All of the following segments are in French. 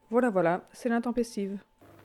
Voilà, voilà, c'est l'intempestive.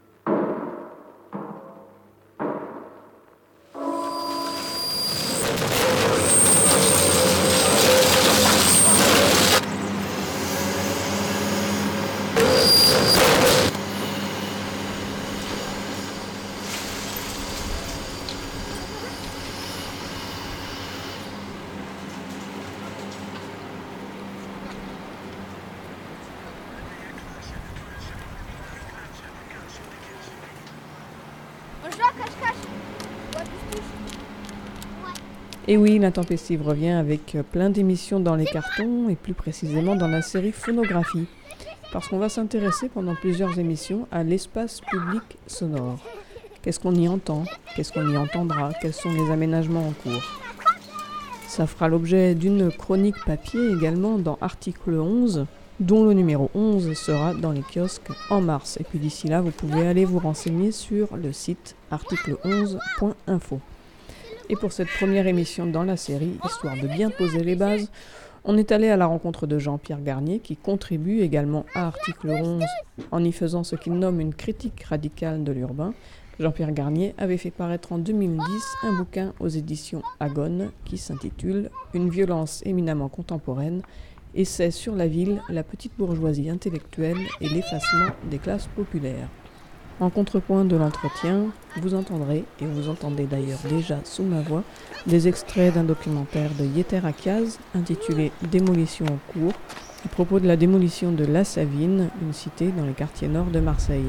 On joue à cache-cache. Ouais, touche-touche. Et oui, l'intempestive revient avec plein d'émissions dans les cartons et plus précisément dans la série Phonographie. Parce qu'on va s'intéresser pendant plusieurs émissions à l'espace public sonore. Qu'est-ce qu'on y entend? Qu'est-ce qu'on y entendra? Quels sont les aménagements en cours? Ça fera l'objet d'une chronique papier également dans Article 11, dont le numéro 11 sera dans les kiosques en mars. Et puis d'ici là, vous pouvez aller vous renseigner sur le site article11.info. Et pour cette première émission dans la série, histoire de bien poser les bases, on est allé à la rencontre de Jean-Pierre Garnier qui contribue également à Article 11 en y faisant ce qu'il nomme une critique radicale de l'urbain. Jean-Pierre Garnier avait fait paraître en 2010 un bouquin aux éditions Agone qui s'intitule « Une violence éminemment contemporaine, essai sur la ville, la petite bourgeoisie intellectuelle et l'effacement des classes populaires ». En contrepoint de l'entretien, vous entendrez, et vous entendez d'ailleurs déjà sous ma voix, des extraits d'un documentaire de Yeter Akiaz intitulé « Démolition en cours » à propos de la démolition de La Savine, une cité dans les quartiers nord de Marseille.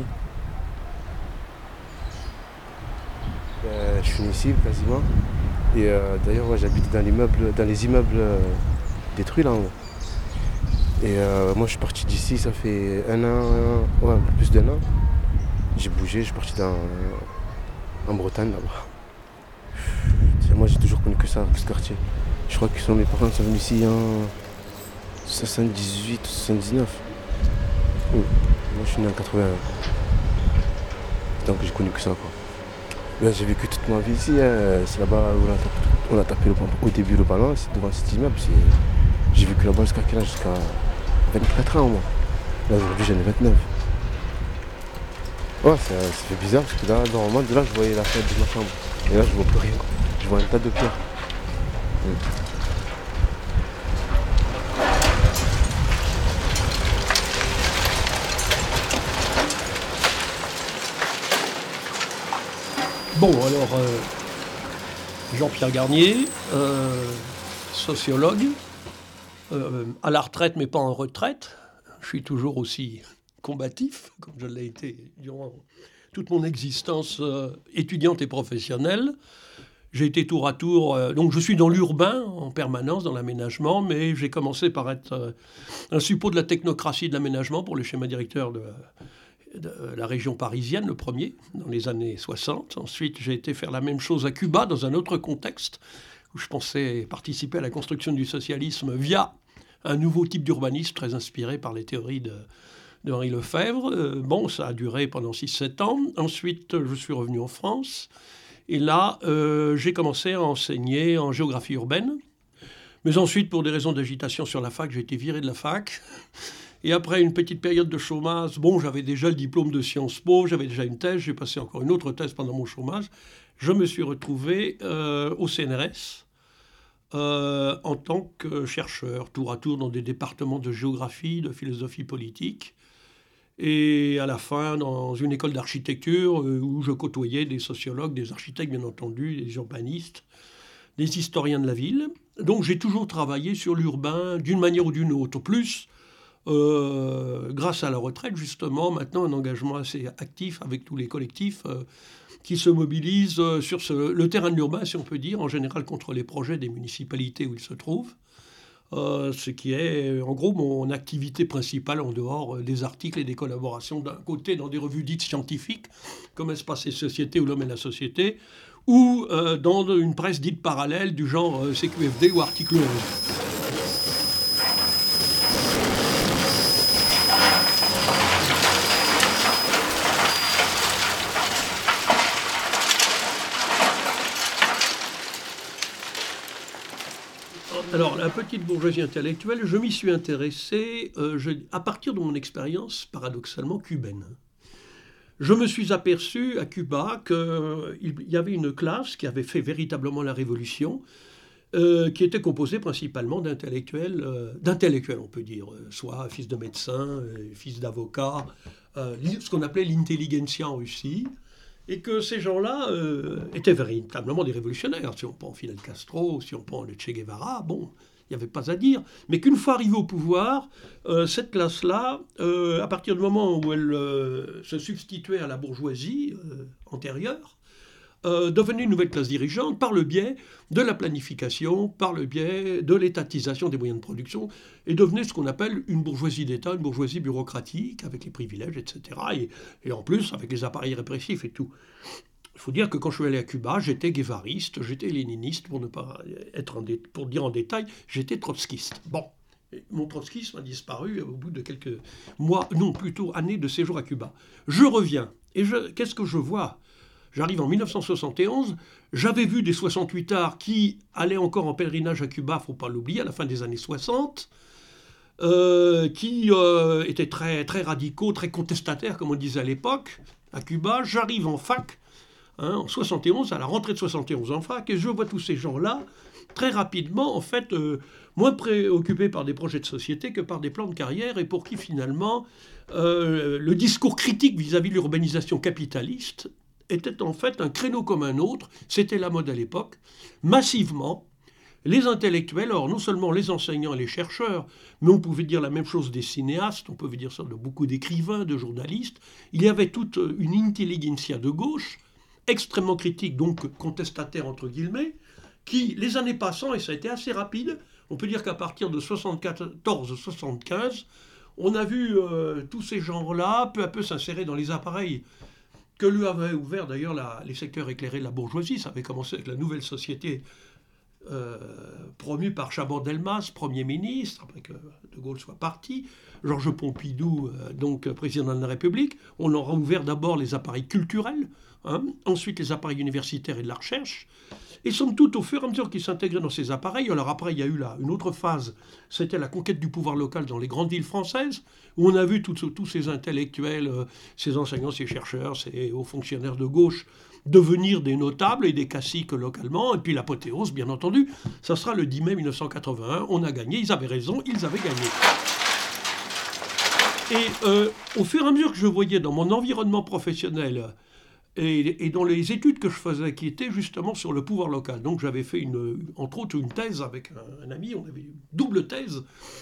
Je suis né ici quasiment. Et d'ailleurs, ouais, j'habite dans les immeubles détruits là. Et moi, je suis parti d'ici, ça fait un an, ouais, un peu plus d'un an. J'ai bougé, je suis parti en Bretagne là-bas. Moi, j'ai toujours connu que ça, que ce quartier. Je crois que mes parents sont venus ici en 78 ou 79. Oui. Moi, je suis né en 81. Donc, j'ai connu que ça, quoi. Là, j'ai vécu toute ma vie ici. C'est là-bas où on a tapé au début le ballon. C'est devant cet immeuble. J'ai vécu là-bas jusqu'à quel âge? Jusqu'à 24 ans, moi. Là, aujourd'hui, j'en ai 29. Ouais, ça fait bizarre parce que là, normalement, de là, je voyais la fenêtre de ma chambre. Et là, je vois plus rien. Je vois un tas de pierres. Bon, alors, Jean-Pierre Garnier, sociologue, à la retraite mais pas en retraite. Je suis toujours aussi combatif, comme je l'ai été durant toute mon existence étudiante et professionnelle. J'ai été tour à tour, donc je suis dans l'urbain en permanence, dans l'aménagement, mais j'ai commencé par être un suppôt de la technocratie de l'aménagement pour le schéma directeur de la région parisienne, le premier, dans les années 60. Ensuite, j'ai été faire la même chose à Cuba, dans un autre contexte, où je pensais participer à la construction du socialisme via un nouveau type d'urbanisme très inspiré par les théories de Henri Lefebvre. Bon, ça a duré pendant 6-7 ans. Ensuite, je suis revenu en France. Et là, j'ai commencé à enseigner en géographie urbaine. Mais ensuite, pour des raisons d'agitation sur la fac, j'ai été viré de la fac. Et après une petite période de chômage, bon, j'avais déjà le diplôme de Sciences Po, j'avais déjà une thèse, j'ai passé encore une autre thèse pendant mon chômage. Je me suis retrouvé au CNRS en tant que chercheur, tour à tour dans des départements de géographie, de philosophie politique. Et à la fin, dans une école d'architecture où je côtoyais des sociologues, des architectes bien entendu, des urbanistes, des historiens de la ville. Donc j'ai toujours travaillé sur l'urbain d'une manière ou d'une autre. Plus, grâce à la retraite, justement, maintenant un engagement assez actif avec tous les collectifs qui se mobilisent sur le terrain de l'urbain, si on peut dire, en général contre les projets des municipalités où ils se trouvent. Ce qui est en gros mon activité principale en dehors des articles et des collaborations d'un côté dans des revues dites scientifiques comme Espace et Société ou L'Homme et la Société ou dans une presse dite parallèle du genre CQFD ou Article 11. Alors, la petite bourgeoisie intellectuelle, je m'y suis intéressé à partir de mon expérience, paradoxalement, cubaine. Je me suis aperçu à Cuba qu'il y avait une classe qui avait fait véritablement la révolution, qui était composée principalement d'intellectuels, on peut dire, soit fils de médecins, fils d'avocats, ce qu'on appelait l'intelligentsia en Russie, et que ces gens-là étaient véritablement des révolutionnaires. Si on prend Fidel Castro, si on prend le Che Guevara, bon, il n'y avait pas à dire. Mais qu'une fois arrivée au pouvoir, cette classe-là, à partir du moment où elle se substituait à la bourgeoisie antérieure, devenait une nouvelle classe dirigeante par le biais de la planification, par le biais de l'étatisation des moyens de production, et devenait ce qu'on appelle une bourgeoisie d'État, une bourgeoisie bureaucratique, avec les privilèges, etc. Et en plus, avec les appareils répressifs et tout. Il faut dire que quand je suis allé à Cuba, j'étais guévariste, j'étais léniniste, pour ne pas être pour dire en détail, j'étais trotskiste. Bon, mon trotskisme a disparu au bout de quelques mois, non, plutôt années de séjour à Cuba. Je reviens, et qu'est-ce que je vois ? J'arrive en 1971, j'avais vu des 68ards qui allaient encore en pèlerinage à Cuba, il ne faut pas l'oublier, à la fin des années 60, qui étaient très, très radicaux, très contestataires, comme on disait à l'époque, à Cuba. J'arrive en fac, en 71, à la rentrée de 71 en fac, et je vois tous ces gens-là, très rapidement, en fait, moins préoccupés par des projets de société que par des plans de carrière, et pour qui, finalement, le discours critique vis-à-vis de l'urbanisation capitaliste était en fait un créneau comme un autre, c'était la mode à l'époque, massivement, les intellectuels, alors non seulement les enseignants et les chercheurs, mais on pouvait dire la même chose des cinéastes, on pouvait dire ça de beaucoup d'écrivains, de journalistes, il y avait toute une intelligentsia de gauche, extrêmement critique, donc contestataire entre guillemets, qui, les années passant, et ça a été assez rapide, on peut dire qu'à partir de 74-75, on a vu tous ces genres-là peu à peu s'insérer dans les appareils que lui avait ouvert d'ailleurs les secteurs éclairés de la bourgeoisie. Ça avait commencé avec la nouvelle société promue par Chaban-Delmas, Premier ministre, après que De Gaulle soit parti, Georges Pompidou, donc président de la République. On leur a ouvert d'abord les appareils culturels, ensuite les appareils universitaires et de la recherche. Et somme toute, au fur et à mesure qu'ils s'intégraient dans ces appareils, alors après il y a eu une autre phase, c'était la conquête du pouvoir local dans les grandes villes françaises, où on a vu tous ces intellectuels, ces enseignants, ces chercheurs, ces hauts fonctionnaires de gauche devenir des notables et des caciques localement. Et puis l'apothéose, bien entendu, ça sera le 10 mai 1981, on a gagné, ils avaient raison, ils avaient gagné. Et au fur et à mesure que je voyais dans mon environnement professionnel et dans les études que je faisais, qui étaient justement sur le pouvoir local. Donc j'avais fait entre autres une thèse avec un ami, on avait une double thèse,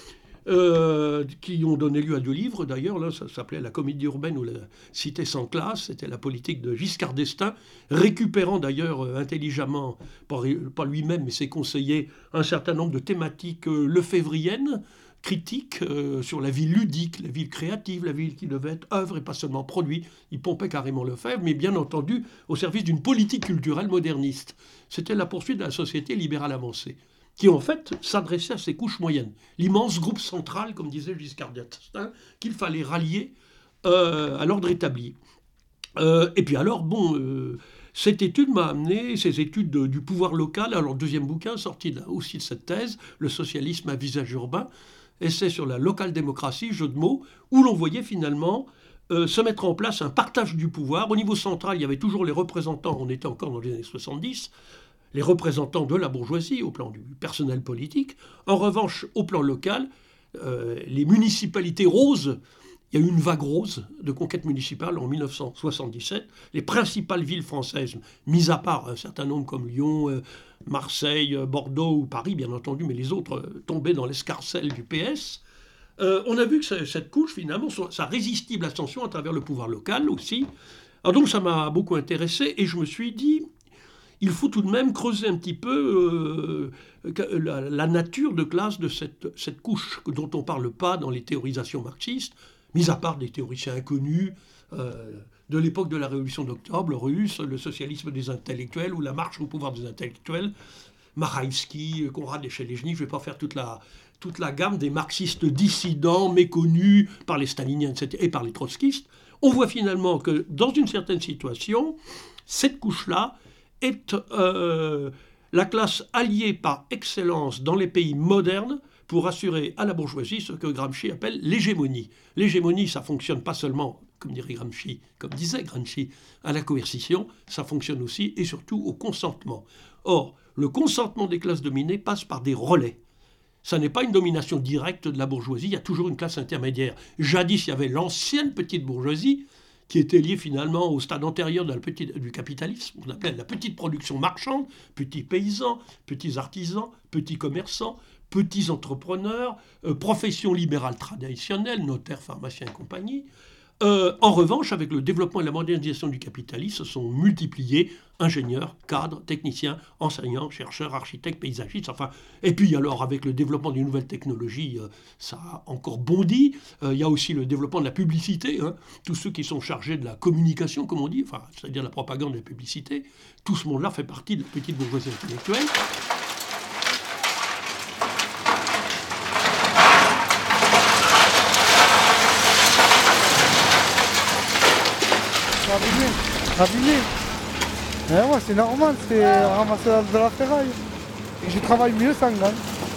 qui ont donné lieu à 2 livres d'ailleurs. Là, ça s'appelait La comédie urbaine ou La cité sans classe. C'était la politique de Giscard d'Estaing, récupérant d'ailleurs intelligemment, pas lui-même mais ses conseillers, un certain nombre de thématiques lefévriennes, critique sur la vie ludique, la vie créative, la vie qui devait être œuvre et pas seulement produit. Il pompait carrément Lefebvre, mais bien entendu au service d'une politique culturelle moderniste. C'était la poursuite de la société libérale avancée, qui en fait s'adressait à ces couches moyennes, l'immense groupe central, comme disait Giscard d'Estaing, qu'il fallait rallier à l'ordre établi. Et puis alors, cette étude m'a amené, ces études du pouvoir local, alors deuxième bouquin sorti aussi de cette thèse, Le socialisme à visage urbain, essai sur la locale démocratie, jeu de mots, où l'on voyait finalement se mettre en place un partage du pouvoir. Au niveau central, il y avait toujours les représentants, on était encore dans les années 70, les représentants de la bourgeoisie au plan du personnel politique. En revanche, au plan local, les municipalités roses, il y a eu une vague rose de conquête municipale en 1977. Les principales villes françaises, mis à part un certain nombre comme Lyon, Marseille, Bordeaux ou Paris, bien entendu, mais les autres tombaient dans l'escarcelle du PS. On a vu que cette couche, finalement, sa résistible ascension à travers le pouvoir local aussi. Alors donc ça m'a beaucoup intéressé et je me suis dit, il faut tout de même creuser un petit peu la nature de classe de cette couche dont on ne parle pas dans les théorisations marxistes, mis à part des théoriciens inconnus de l'époque de la Révolution d'Octobre, russe, le socialisme des intellectuels ou la marche au pouvoir des intellectuels, Maraïvski, Konrad Echelejny, je ne vais pas faire toute la gamme des marxistes dissidents, méconnus par les staliniens, etc., et par les trotskistes. On voit finalement que dans une certaine situation, cette couche-là est la classe alliée par excellence dans les pays modernes pour assurer à la bourgeoisie ce que Gramsci appelle l'hégémonie. L'hégémonie, ça fonctionne pas seulement, comme disait Gramsci, à la coercition, ça fonctionne aussi et surtout au consentement. Or, le consentement des classes dominées passe par des relais. Ça n'est pas une domination directe de la bourgeoisie, il y a toujours une classe intermédiaire. Jadis, il y avait l'ancienne petite bourgeoisie, qui était liée finalement au stade antérieur du capitalisme, on appelle la petite production marchande, petits paysans, petits artisans, petits commerçants, petits entrepreneurs, professions libérales traditionnelles, notaires, pharmaciens et compagnie. En revanche, avec le développement et la modernisation du capitalisme, se sont multipliés ingénieurs, cadres, techniciens, enseignants, chercheurs, architectes, paysagistes, enfin. Et puis alors, avec le développement des nouvelles technologies, ça a encore bondi. Il y a aussi le développement de la publicité, hein. Tous ceux qui sont chargés de la communication, comme on dit, enfin, c'est-à-dire la propagande et la publicité, tout ce monde-là fait partie de la petite bourgeoisie intellectuelle. Abîmé. Mais ouais, c'est normal, c'est ramasser de la ferraille. Et je travaille mieux sans gagne.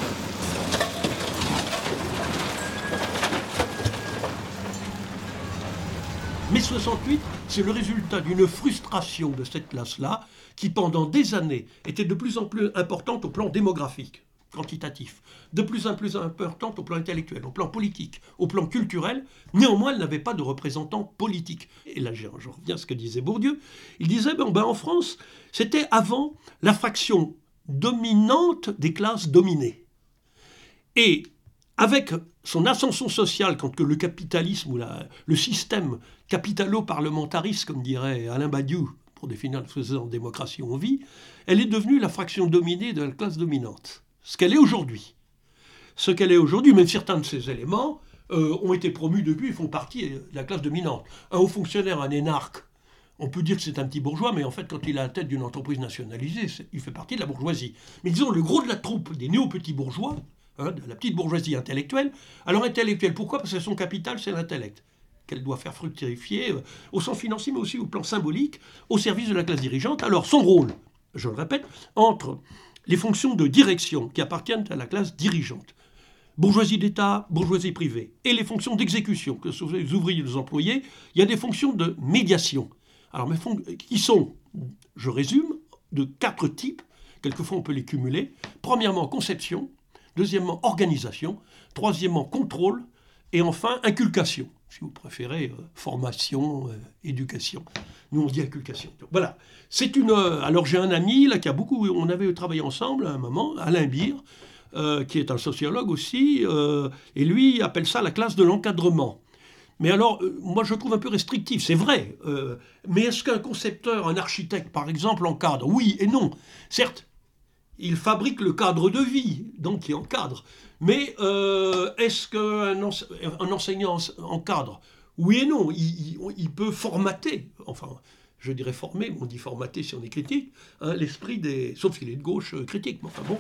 Mai 68, c'est le résultat d'une frustration de cette classe-là, qui pendant des années était de plus en plus importante au plan démographique, quantitatif, de plus en plus importante au plan intellectuel, au plan politique, au plan culturel. Néanmoins, elle n'avait pas de représentants politiques. Et là, je reviens à ce que disait Bourdieu. Il disait, en France, c'était avant la fraction dominante des classes dominées. Et avec son ascension sociale, quand que le capitalisme ou le système capitalo-parlementariste, comme dirait Alain Badiou, pour définir la faisant démocratie on vit, elle est devenue la fraction dominée de la classe dominante. Ce qu'elle est aujourd'hui. Ce qu'elle est aujourd'hui, même certains de ces éléments ont été promus depuis et font partie de la classe dominante. Un haut fonctionnaire, un énarque, on peut dire que c'est un petit bourgeois, mais en fait, quand il est à la tête d'une entreprise nationalisée, il fait partie de la bourgeoisie. Mais disons, le gros de la troupe des néo-petits bourgeois, de la petite bourgeoisie intellectuelle, alors intellectuelle, pourquoi ? Parce que son capital, c'est l'intellect, qu'elle doit faire fructifier au sens financier, mais aussi au plan symbolique, au service de la classe dirigeante. Alors, son rôle, je le répète, entre les fonctions de direction qui appartiennent à la classe dirigeante, bourgeoisie d'État, bourgeoisie privée, et les fonctions d'exécution, que ce sont les ouvriers et les employés, il y a des fonctions de médiation. Alors, qui sont, je résume, de 4 types, quelquefois on peut les cumuler. Premièrement, conception, deuxièmement, organisation, troisièmement, contrôle, et enfin, inculcation. Si vous préférez, formation, éducation. Nous, on dit inculcation. Voilà. Alors, j'ai un ami, là, on avait travaillé ensemble à un moment, Alain Bire, qui est un sociologue aussi, et lui appelle ça la classe de l'encadrement. Mais alors, moi, je trouve un peu restrictif, c'est vrai. Mais est-ce qu'un concepteur, un architecte, par exemple, encadre ? Oui et non. Certes, il fabrique le cadre de vie, donc il encadre. Mais est-ce qu'un enseignant encadre ? Oui et non. Il peut formater, enfin, je dirais former, mais on dit formater si on est critique, hein, l'esprit des... Sauf s'il est de gauche critique, mais enfin bon.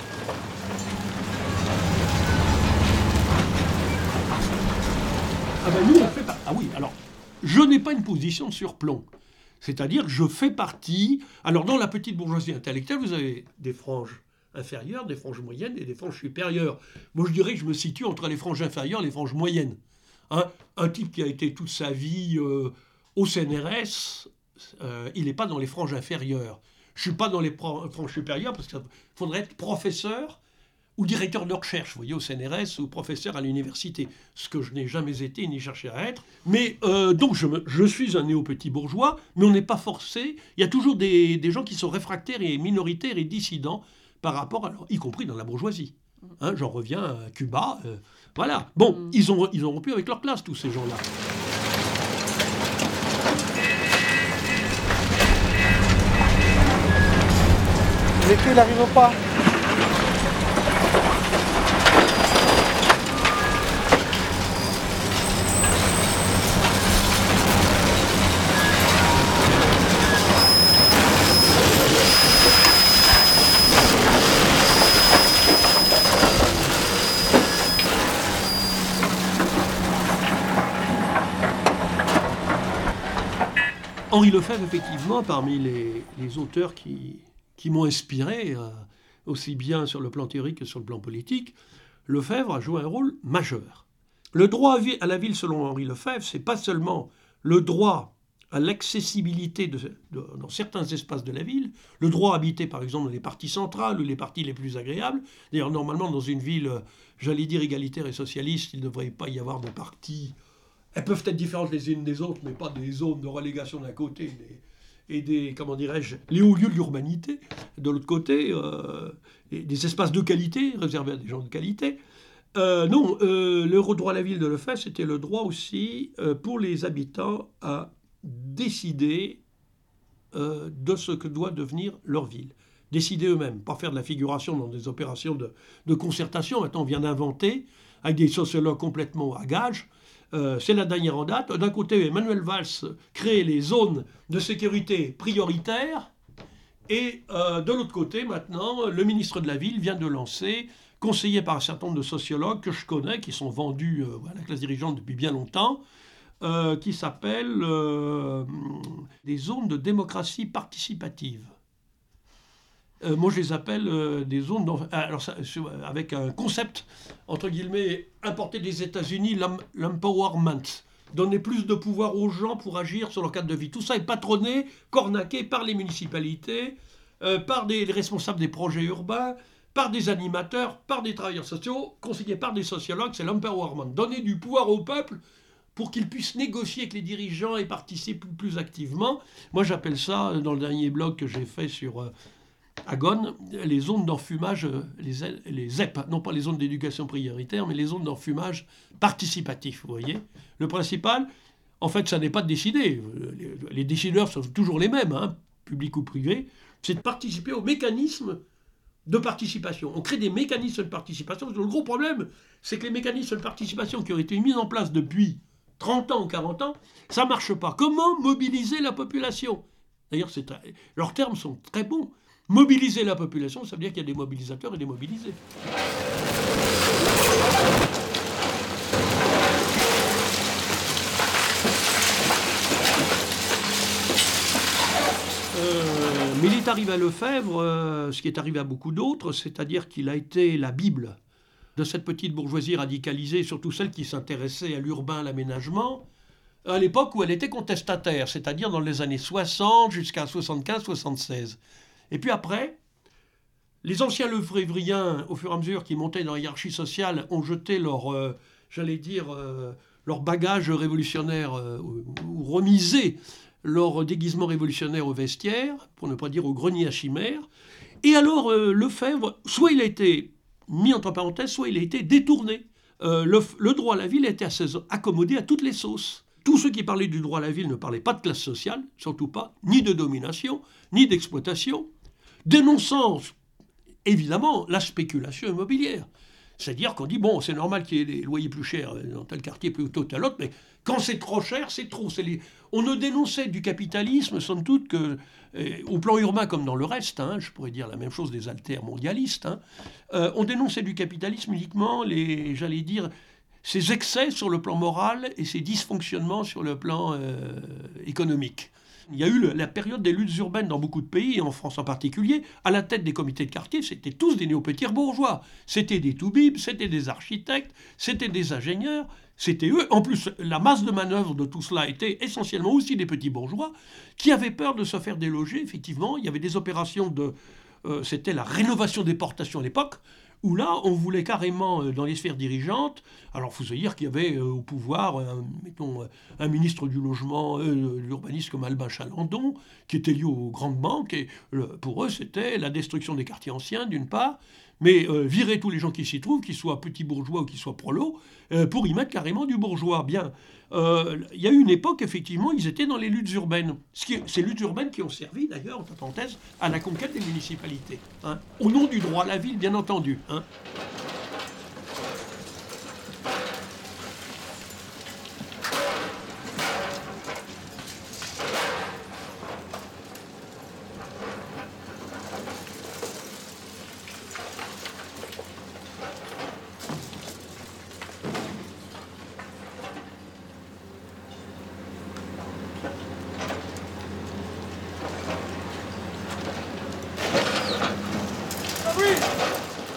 Nous, on fait pas... Ah oui, alors, je n'ai pas une position de surplomb. C'est-à-dire que je fais partie... Alors, dans la petite bourgeoisie intellectuelle, vous avez des franges inférieures, des franges moyennes et des franges supérieures. Moi, je dirais que je me situe entre les franges inférieures et les franges moyennes. Hein, un type qui a été toute sa vie au CNRS, il n'est pas dans les franges inférieures. Je ne suis pas dans les franges supérieures parce qu'il faudrait être professeur ou directeur de recherche, vous voyez, au CNRS, ou professeur à l'université, ce que je n'ai jamais été ni cherché à être. Mais donc, je suis un néo-petit bourgeois, mais on n'est pas forcé. Il y a toujours des gens qui sont réfractaires et minoritaires et dissidents par rapport, alors, y compris dans la bourgeoisie. Hein, j'en reviens à Cuba. Voilà. Bon, ils ont rompu avec leur classe, tous ces gens-là. L'été, il n'arrive pas. Henri Lefebvre, effectivement, parmi les auteurs qui qui m'ont inspiré, aussi bien sur le plan théorique que sur le plan politique, Lefebvre a joué un rôle majeur. Le droit à la ville, selon Henri Lefebvre, c'est pas seulement le droit à l'accessibilité dans certains espaces de la ville, le droit à habiter par exemple dans les parties centrales ou les parties les plus agréables. D'ailleurs, normalement, dans une ville, j'allais dire égalitaire et socialiste, il ne devrait pas y avoir de parties. Elles peuvent être différentes les unes des autres, mais pas des zones de relégation d'un côté et des, comment dirais-je, les hauts lieux de l'urbanité de l'autre côté, et des espaces de qualité réservés à des gens de qualité. Non, le droit à la ville de Lefebvre, c'était le droit aussi pour les habitants à décider de ce que doit devenir leur ville. Décider eux-mêmes, pas faire de la figuration dans des opérations de concertation. Maintenant, on vient d'inventer, avec des sociologues complètement à gage. C'est la dernière en date. D'un côté, Emmanuel Valls crée les zones de sécurité prioritaires. Et de l'autre côté, maintenant, le ministre de la Ville vient de lancer, conseillé par un certain nombre de sociologues que je connais, qui sont vendus à la classe dirigeante depuis bien longtemps, qui s'appelle des zones de démocratie participative. Moi, je les appelle des zones avec un concept, entre guillemets, importé des États-Unis, l'empowerment. Donner plus de pouvoir aux gens pour agir sur leur cadre de vie. Tout ça est patronné, cornaqué par les municipalités, par des responsables des projets urbains, par des animateurs, par des travailleurs sociaux, conseillés par des sociologues. C'est l'empowerment. Donner du pouvoir au peuple pour qu'ils puissent négocier avec les dirigeants et participer plus activement. Moi, j'appelle ça, dans le dernier blog que j'ai fait sur Agone, les zones d'enfumage, les ZEP, non pas les zones d'éducation prioritaire, mais les zones d'enfumage participatif, vous voyez. Le principal, en fait, ça n'est pas de décider. Les décideurs sont toujours les mêmes, publics ou privés. C'est de participer au mécanisme de participation. On crée des mécanismes de participation. Le gros problème, c'est que les mécanismes de participation qui ont été mis en place depuis 30 ans ou 40 ans, ça ne marche pas. Comment mobiliser la population ? D'ailleurs, leurs termes sont très bons. Mobiliser la population, ça veut dire qu'il y a des mobilisateurs et des mobilisés. Mais il est arrivé à Lefebvre, ce qui est arrivé à beaucoup d'autres, c'est-à-dire qu'il a été la Bible de cette petite bourgeoisie radicalisée, surtout celle qui s'intéressait à l'urbain, à l'aménagement, à l'époque où elle était contestataire, c'est-à-dire dans les années 60 jusqu'à 75-76. Et puis après, les anciens lefévriens, au fur et à mesure qui montaient dans la hiérarchie sociale, ont jeté leur bagage révolutionnaire ou remisé leur déguisement révolutionnaire au vestiaire, pour ne pas dire au grenier à chimère. Et alors, Lefebvre, soit il a été mis entre parenthèses, soit il a été détourné. Le droit à la ville a été accommodé à toutes les sauces. Tous ceux qui parlaient du droit à la ville ne parlaient pas de classe sociale, surtout pas, ni de domination, ni d'exploitation, dénonçant évidemment la spéculation immobilière. C'est-à-dire qu'on dit, bon, c'est normal qu'il y ait des loyers plus chers dans tel quartier plutôt que tel autre, mais quand c'est trop cher, c'est trop. On ne dénonçait du capitalisme, somme toute, au plan urbain comme dans le reste, je pourrais dire la même chose des altermondialistes, on dénonçait du capitalisme uniquement ses excès sur le plan moral et ses dysfonctionnements sur le plan économique. Il y a eu la période des luttes urbaines dans beaucoup de pays, et en France en particulier. À la tête des comités de quartier, c'était tous des néo-petits bourgeois. C'était des toubibs, c'était des architectes, c'était des ingénieurs, c'était eux. En plus, la masse de manœuvre de tout cela était essentiellement aussi des petits bourgeois qui avaient peur de se faire déloger. Effectivement, il y avait des opérations c'était la rénovation des portations à l'époque, où là, on voulait carrément, dans les sphères dirigeantes, alors il faut se dire qu'il y avait au pouvoir, un ministre du logement, de l'urbanisme comme Albin Chalandon, qui était lié aux grandes banques, et pour eux, c'était la destruction des quartiers anciens, d'une part, mais virer tous les gens qui s'y trouvent, qu'ils soient petits bourgeois ou qu'ils soient prolos, pour y mettre carrément du bourgeois. Bien, il y a eu une époque, effectivement, ils étaient dans les luttes urbaines. Ces luttes urbaines qui ont servi, d'ailleurs, entre parenthèses, à la conquête des municipalités. Au nom du droit à la ville, bien entendu.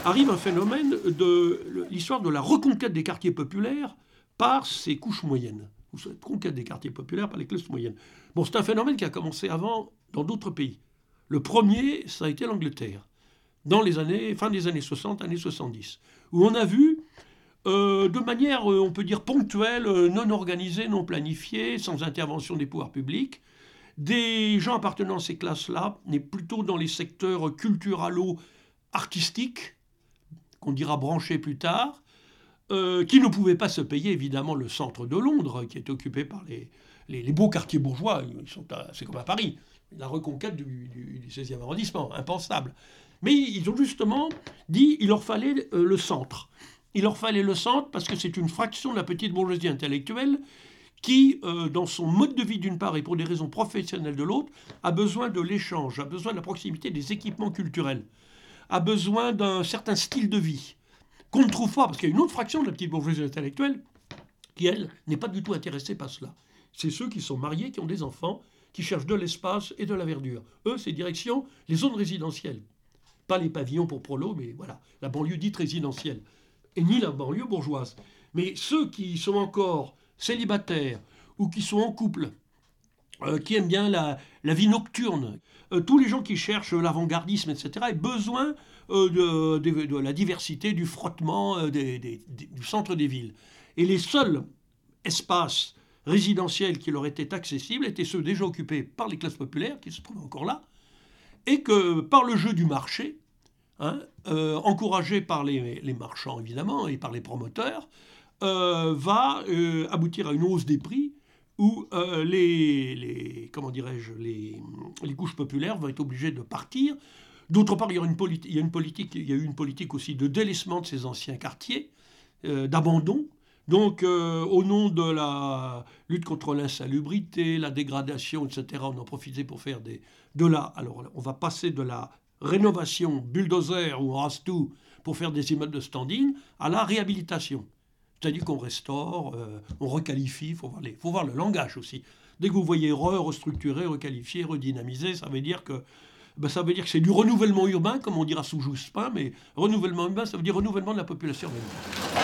arrive un phénomène de l'histoire de la reconquête des quartiers populaires par ces couches moyennes, ou cette conquête des quartiers populaires par les classes moyennes. Bon, c'est un phénomène qui a commencé avant dans d'autres pays. Le premier, ça a été l'Angleterre, dans les années, fin des années 60, années 70, où on a vu, de manière, on peut dire, ponctuelle, non organisée, non planifiée, sans intervention des pouvoirs publics, des gens appartenant à ces classes-là, mais plutôt dans les secteurs culturalo-artistiques, qu'on dira branchés plus tard, qui ne pouvaient pas se payer, évidemment, le centre de Londres, qui est occupé par les beaux quartiers bourgeois. C'est comme à Paris, la reconquête du 16e arrondissement, impensable. Mais ils ont justement dit qu'il leur fallait le centre. Il leur fallait le centre parce que c'est une fraction de la petite bourgeoisie intellectuelle qui, dans son mode de vie d'une part et pour des raisons professionnelles de l'autre, a besoin de l'échange, a besoin de la proximité des équipements culturels, a besoin d'un certain style de vie qu'on ne trouve pas, parce qu'il y a une autre fraction de la petite bourgeoisie intellectuelle qui, elle, n'est pas du tout intéressée par cela. C'est ceux qui sont mariés, qui ont des enfants, qui cherchent de l'espace et de la verdure. Eux, c'est direction les zones résidentielles. Pas les pavillons pour prolos, mais voilà, la banlieue dite résidentielle. Et ni la banlieue bourgeoise. Mais ceux qui sont encore célibataires ou qui sont en couple, qui aiment bien la vie nocturne, tous les gens qui cherchent l'avant-gardisme, etc., ont besoin de la diversité, du frottement du centre des villes. Et les seuls espaces résidentiels qui leur étaient accessibles étaient ceux déjà occupés par les classes populaires, qui se trouvent encore là, et que par le jeu du marché, encouragé par les marchands évidemment et par les promoteurs, va aboutir à une hausse des prix où les couches populaires vont être obligées de partir. D'autre part, il y a eu une politique aussi de délaissement de ces anciens quartiers, d'abandon. Donc, au nom de la lutte contre l'insalubrité, la dégradation, etc., on en profitait pour faire alors, on va passer de la rénovation bulldozer où on rase tout pour faire des immeubles de standing à la réhabilitation. C'est-à-dire qu'on restaure, on requalifie, il faut voir le langage aussi. Dès que vous voyez restructurer, requalifier, redynamiser, ça veut dire que c'est du renouvellement urbain, comme on dira sous Jospin, mais renouvellement urbain, ça veut dire renouvellement de la population même.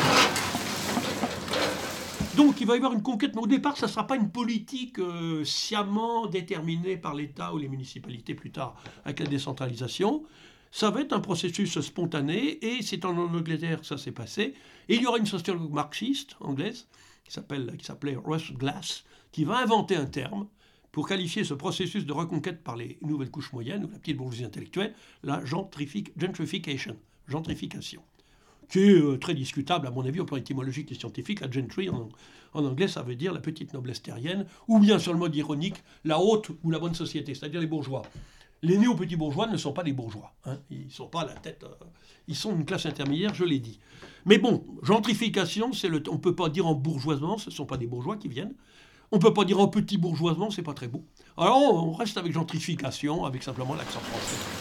Donc il va y avoir une conquête, mais au départ, ça ne sera pas une politique sciemment déterminée par l'État ou les municipalités plus tard, avec la décentralisation. Ça va être un processus spontané, et c'est en Angleterre que ça s'est passé. Et il y aura une sociologue marxiste anglaise, qui s'appelait Ruth Glass, qui va inventer un terme pour qualifier ce processus de reconquête par les nouvelles couches moyennes, ou la petite bourgeoisie intellectuelle, la gentrification, qui est très discutable, à mon avis, au plan étymologique et scientifique. La gentry, en anglais, ça veut dire la petite noblesse terrienne, ou bien, sur le mode ironique, la haute ou la bonne société, c'est-à-dire les bourgeois. Les néo-petits bourgeois ne sont pas des bourgeois. Ils ne sont pas à la tête... ils sont une classe intermédiaire, je l'ai dit. Mais bon, gentrification, on ne peut pas dire en bourgeoisement, ce ne sont pas des bourgeois qui viennent. On ne peut pas dire en petit bourgeoisement, c'est pas très beau. Alors, on reste avec gentrification, avec simplement l'accent français.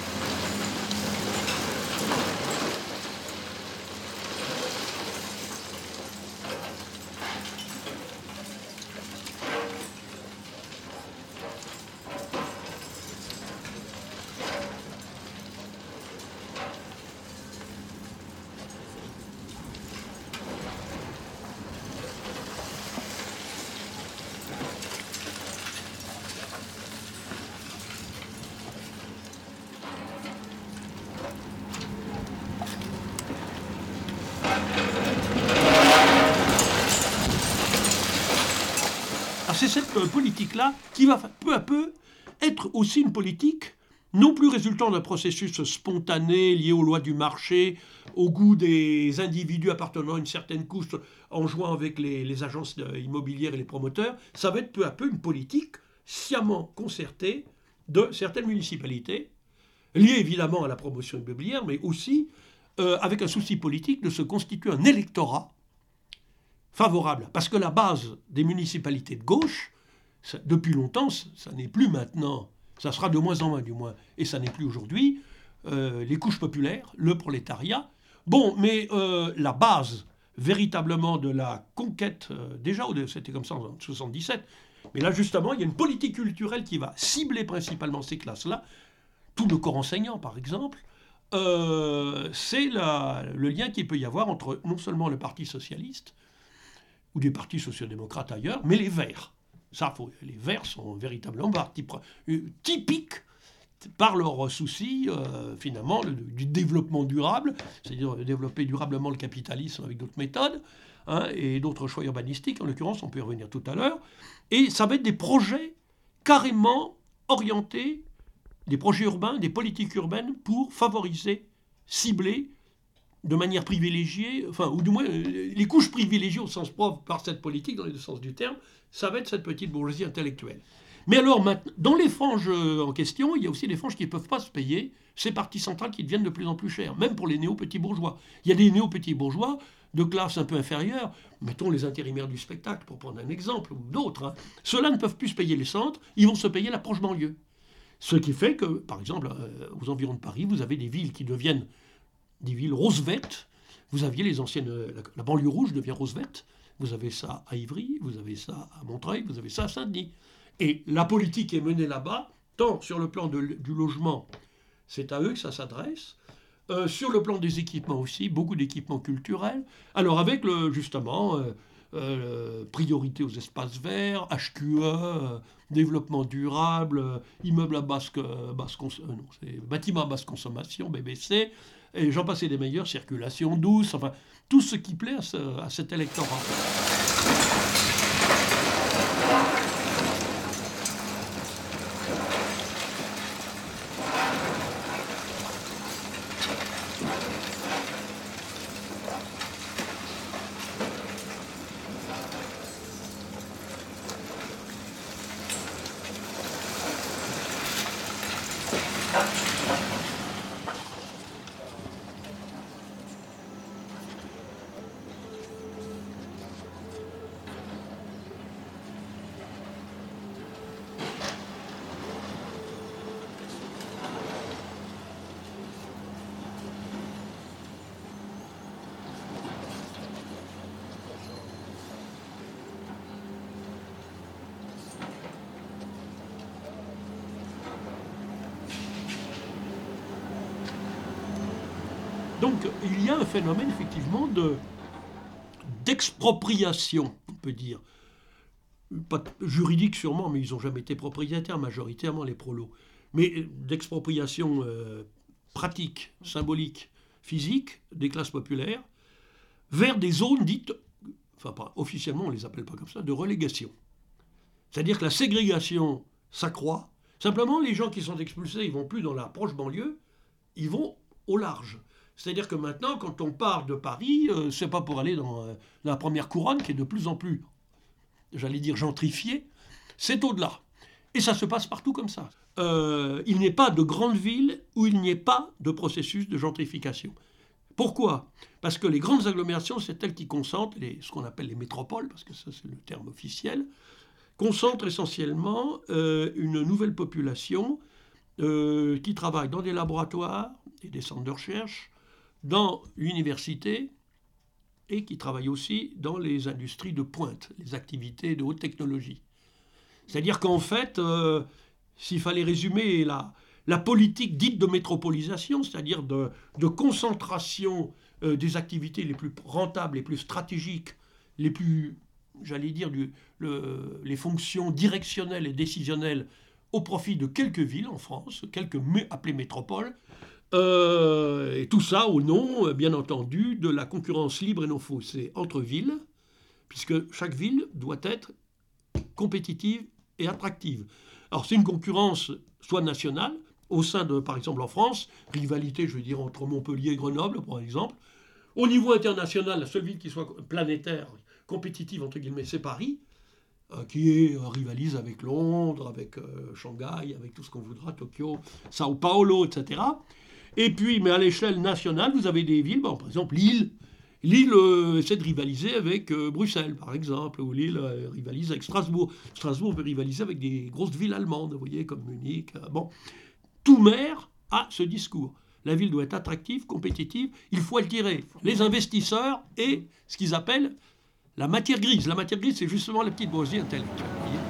C'est cette politique-là qui va peu à peu être aussi une politique non plus résultant d'un processus spontané lié aux lois du marché, au goût des individus appartenant à une certaine couche en jouant avec les agences immobilières et les promoteurs. Ça va être peu à peu une politique sciemment concertée de certaines municipalités, liée évidemment à la promotion immobilière, mais aussi avec un souci politique de se constituer un électorat favorable. Parce que la base des municipalités de gauche, depuis longtemps, ça n'est plus maintenant, ça sera de moins en moins du moins, et ça n'est plus aujourd'hui, les couches populaires, le prolétariat. Bon, mais la base véritablement de la conquête, déjà c'était comme ça en 1977, mais là justement il y a une politique culturelle qui va cibler principalement ces classes-là, tout le corps enseignant par exemple, c'est le lien qu'il peut y avoir entre non seulement le Parti socialiste, ou des partis sociodémocrates ailleurs, mais les Verts. Les Verts sont véritablement typiques par leur souci, finalement, du développement durable, c'est-à-dire développer durablement le capitalisme avec d'autres méthodes, et d'autres choix urbanistiques, en l'occurrence, on peut y revenir tout à l'heure. Et ça va être des projets carrément orientés, des projets urbains, des politiques urbaines pour favoriser, cibler, de manière privilégiée, ou du moins les couches privilégiées au sens propre par cette politique, dans les deux sens du terme, ça va être cette petite bourgeoisie intellectuelle. Mais alors, maintenant, dans les franges en question, il y a aussi des franges qui ne peuvent pas se payer, ces parties centrales qui deviennent de plus en plus chères, même pour les néo-petits bourgeois. Il y a des néo-petits bourgeois de classe un peu inférieure, mettons les intérimaires du spectacle, pour prendre un exemple, ou d'autres. Ceux-là ne peuvent plus se payer les centres, ils vont se payer l'approche banlieue. Ce qui fait que, par exemple, aux environs de Paris, vous avez des villes qui deviennent des villes rose-verte. Vous aviez les anciennes... La banlieue rouge devient rose-verte. Vous avez ça à Ivry, vous avez ça à Montreuil, vous avez ça à Saint-Denis. Et la politique est menée là-bas, tant sur le plan du logement, c'est à eux que ça s'adresse, sur le plan des équipements aussi, beaucoup d'équipements culturels. Alors avec, justement, priorité aux espaces verts, HQE, développement durable, immeubles à bâtiments à basse consommation, BBC, et j'en passais des meilleurs, circulation douce, enfin, tout ce qui plaît à cet électorat. Donc il y a un phénomène effectivement d'expropriation, on peut dire. Pas juridique sûrement, mais ils n'ont jamais été propriétaires majoritairement, les prolos. Mais d'expropriation pratique, symbolique, physique des classes populaires vers des zones dites, enfin pas, officiellement on ne les appelle pas comme ça, de relégation. C'est-à-dire que la ségrégation s'accroît. Simplement, les gens qui sont expulsés, ils ne vont plus dans la proche banlieue, ils vont au large. C'est-à-dire que maintenant, quand on part de Paris, c'est pas pour aller dans la première couronne, qui est de plus en plus, j'allais dire, gentrifiée, c'est au-delà. Et ça se passe partout comme ça. Il n'y a pas de grande ville où il n'y ait pas de processus de gentrification. Pourquoi ? Parce que les grandes agglomérations, c'est elles qui concentrent, ce qu'on appelle les métropoles, parce que ça c'est le terme officiel, concentrent essentiellement une nouvelle population qui travaille dans des laboratoires et des centres de recherche, dans l'université, et qui travaille aussi dans les industries de pointe, les activités de haute technologie. C'est-à-dire qu'en fait, s'il fallait résumer la politique dite de métropolisation, c'est-à-dire de concentration des activités les plus rentables, les plus stratégiques, les plus, j'allais dire, les fonctions directionnelles et décisionnelles au profit de quelques villes en France, quelques appelées métropoles, et tout ça au nom, bien entendu, de la concurrence libre et non faussée entre villes, puisque chaque ville doit être compétitive et attractive. Alors c'est une concurrence soit nationale, au sein de, par exemple en France, rivalité, je veux dire, entre Montpellier et Grenoble, par exemple. Au niveau international, la seule ville qui soit planétaire, compétitive, entre guillemets, c'est Paris, qui rivalise avec Londres, avec Shanghai, avec tout ce qu'on voudra, Tokyo, Sao Paulo, etc. Et puis, mais à l'échelle nationale, vous avez des villes, par exemple Lille. Lille essaie de rivaliser avec Bruxelles, par exemple, ou Lille rivalise avec Strasbourg. Strasbourg peut rivaliser avec des grosses villes allemandes, vous voyez, comme Munich. Bon, tout maire a ce discours. La ville doit être attractive, compétitive. Il faut attirer les investisseurs et ce qu'ils appellent la matière grise. La matière grise, c'est justement la petite bourgeoisie intellectuelle. Vous voyez.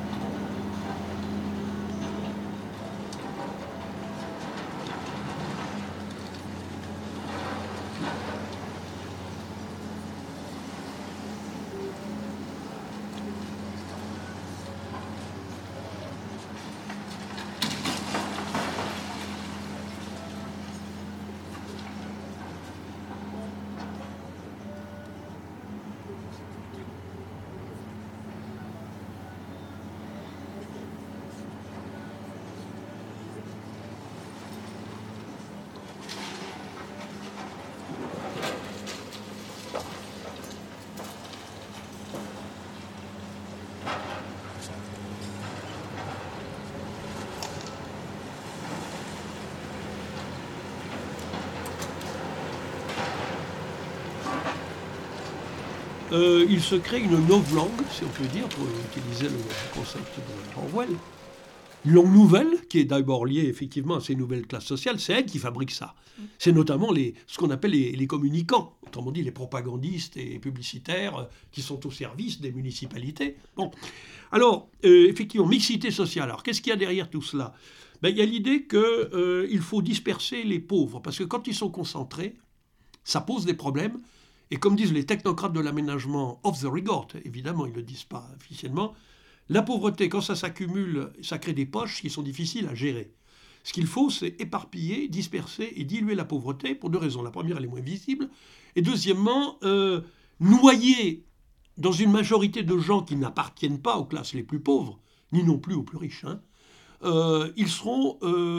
il se crée une novlangue, si on peut dire, pour utiliser le concept de Orwell. Une langue nouvelle, qui est d'abord liée effectivement à ces nouvelles classes sociales, c'est elle qui fabrique ça. C'est notamment ce qu'on appelle les communicants, autrement dit les propagandistes et publicitaires qui sont au service des municipalités. Bon. Alors, effectivement, mixité sociale. Alors, qu'est-ce qu'il y a derrière tout cela ? Il y a l'idée qu'il faut disperser les pauvres, parce que quand ils sont concentrés, ça pose des problèmes. Et comme disent les technocrates de l'aménagement off the record, évidemment, ils ne le disent pas officiellement, la pauvreté, quand ça s'accumule, ça crée des poches qui sont difficiles à gérer. Ce qu'il faut, c'est éparpiller, disperser et diluer la pauvreté pour 2 raisons. La première, elle est moins visible. Et deuxièmement, noyer dans une majorité de gens qui n'appartiennent pas aux classes les plus pauvres, ni non plus aux plus riches, ils seront,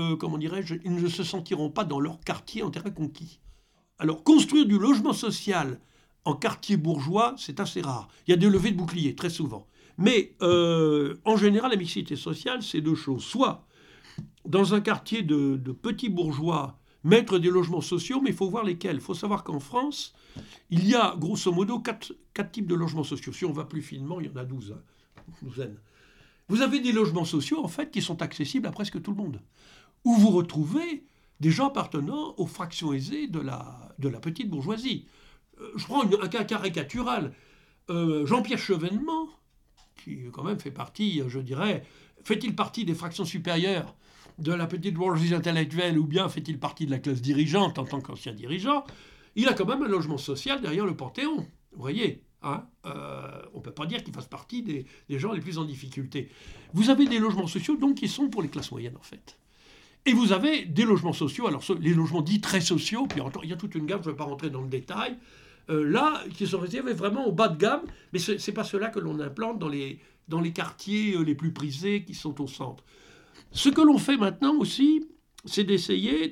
ils ne se sentiront pas dans leur quartier en terrain conquis. Alors, construire du logement social en quartier bourgeois, c'est assez rare. Il y a des levées de boucliers, très souvent. Mais en général, la mixité sociale, c'est 2 choses. Soit, dans un quartier de petits bourgeois, mettre des logements sociaux, mais il faut voir lesquels. Il faut savoir qu'en France, il y a grosso modo 4 types de logements sociaux. Si on va plus finement, il y en a 12. Une douzaine. Vous avez des logements sociaux, en fait, qui sont accessibles à presque tout le monde. Où vous retrouvez des gens appartenant aux fractions aisées de la petite bourgeoisie. Je prends un cas caricatural. Jean-Pierre Chevènement, qui quand même fait partie, je dirais, fait-il partie des fractions supérieures de la petite bourgeoisie intellectuelle ou bien fait-il partie de la classe dirigeante en tant qu'ancien dirigeant, il a quand même un logement social derrière le Panthéon. Vous voyez, on ne peut pas dire qu'il fasse partie des gens les plus en difficulté. Vous avez des logements sociaux donc qui sont pour les classes moyennes en fait. Et vous avez des logements sociaux, alors les logements dits très sociaux, puis il y a toute une gamme, je ne vais pas rentrer dans le détail, là, qui sont réservés vraiment au bas de gamme, mais ce n'est pas cela que l'on implante dans les quartiers les plus prisés qui sont au centre. Ce que l'on fait maintenant aussi, c'est d'essayer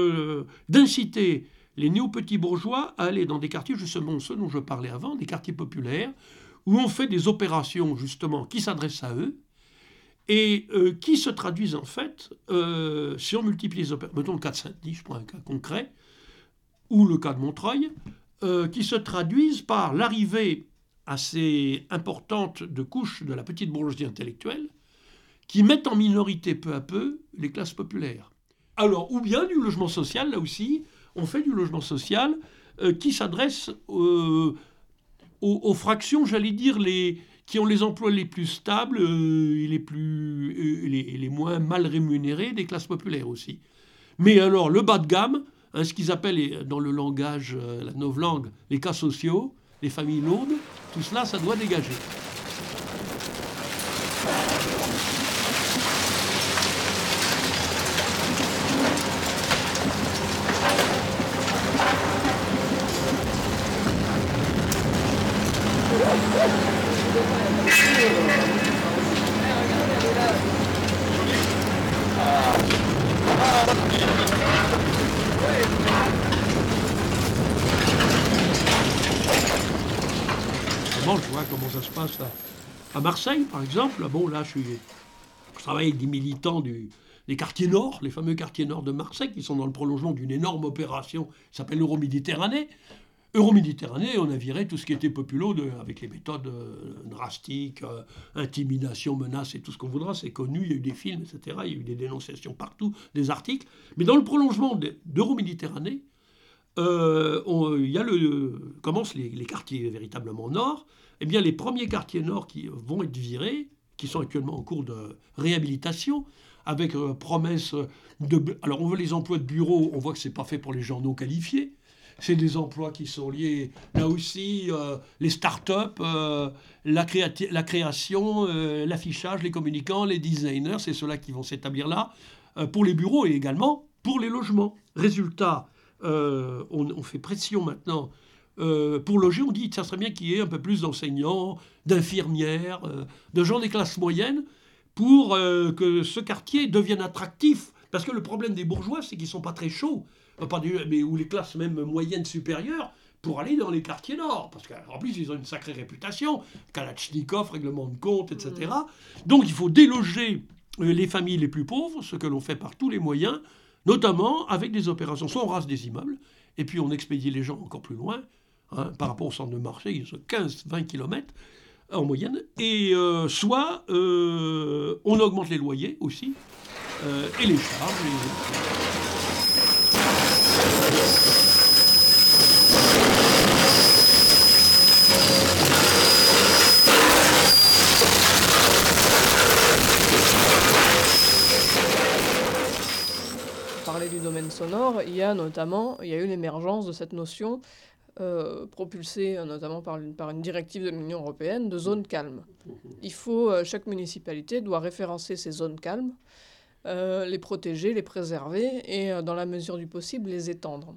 d'inciter les néo-petits bourgeois à aller dans des quartiers, justement ceux dont je parlais avant, des quartiers populaires, où on fait des opérations justement qui s'adressent à eux, et qui se traduisent en fait, si on multiplie les opérations, mettons le cas de Saint-Denis, je prends un cas concret, ou le cas de Montreuil, qui se traduisent par l'arrivée assez importante de couches de la petite bourgeoisie intellectuelle, qui mettent en minorité peu à peu les classes populaires. Alors, ou bien du logement social, là aussi, on fait du logement social qui s'adresse aux fractions, j'allais dire, qui ont les emplois les plus stables et les moins mal rémunérés des classes populaires aussi. Mais alors, le bas de gamme, ce qu'ils appellent dans le langage, la novlangue, les cas sociaux, les familles lourdes, tout cela, ça doit dégager. Je vois comment ça se passe à Marseille, par exemple. Bon, là, je travaille avec des militants des quartiers nord, les fameux quartiers nord de Marseille, qui sont dans le prolongement d'une énorme opération qui s'appelle Euroméditerranée. Euroméditerranée, on a viré tout ce qui était populo avec les méthodes drastiques, intimidation, menaces et tout ce qu'on voudra. C'est connu, il y a eu des films, etc. Il y a eu des dénonciations partout, des articles. Mais dans le prolongement d'Euroméditerranée, commencent les quartiers véritablement nord. Eh bien, les premiers quartiers nord qui vont être virés, qui sont actuellement en cours de réhabilitation, avec promesse de... Alors, on veut les emplois de bureau, on voit que ce n'est pas fait pour les gens non qualifiés. C'est des emplois qui sont liés, là aussi, les start-up, la création, l'affichage, les communicants, les designers, c'est ceux-là qui vont s'établir là, pour les bureaux et également pour les logements. Résultat, on fait pression maintenant pour loger. On dit que ça serait bien qu'il y ait un peu plus d'enseignants, d'infirmières, de gens des classes moyennes pour que ce quartier devienne attractif. Parce que le problème des bourgeois, c'est qu'ils ne sont pas très chauds, ou les classes même moyennes supérieures, pour aller dans les quartiers nord. Parce qu'en plus, ils ont une sacrée réputation. Kalachnikov, règlement de compte, etc. Donc, il faut déloger les familles les plus pauvres, ce que l'on fait par tous les moyens, notamment avec des opérations. Soit on rase des immeubles, et puis on expédie les gens encore plus loin, par rapport au centre de Marseille, 15-20 km en moyenne, et soit on augmente les loyers aussi, et les charges. Parler du domaine sonore, il y a eu l'émergence de cette notion propulsée notamment par une directive de l'Union européenne de zones calmes. Chaque municipalité doit référencer ces zones calmes, les protéger, les préserver et dans la mesure du possible les étendre.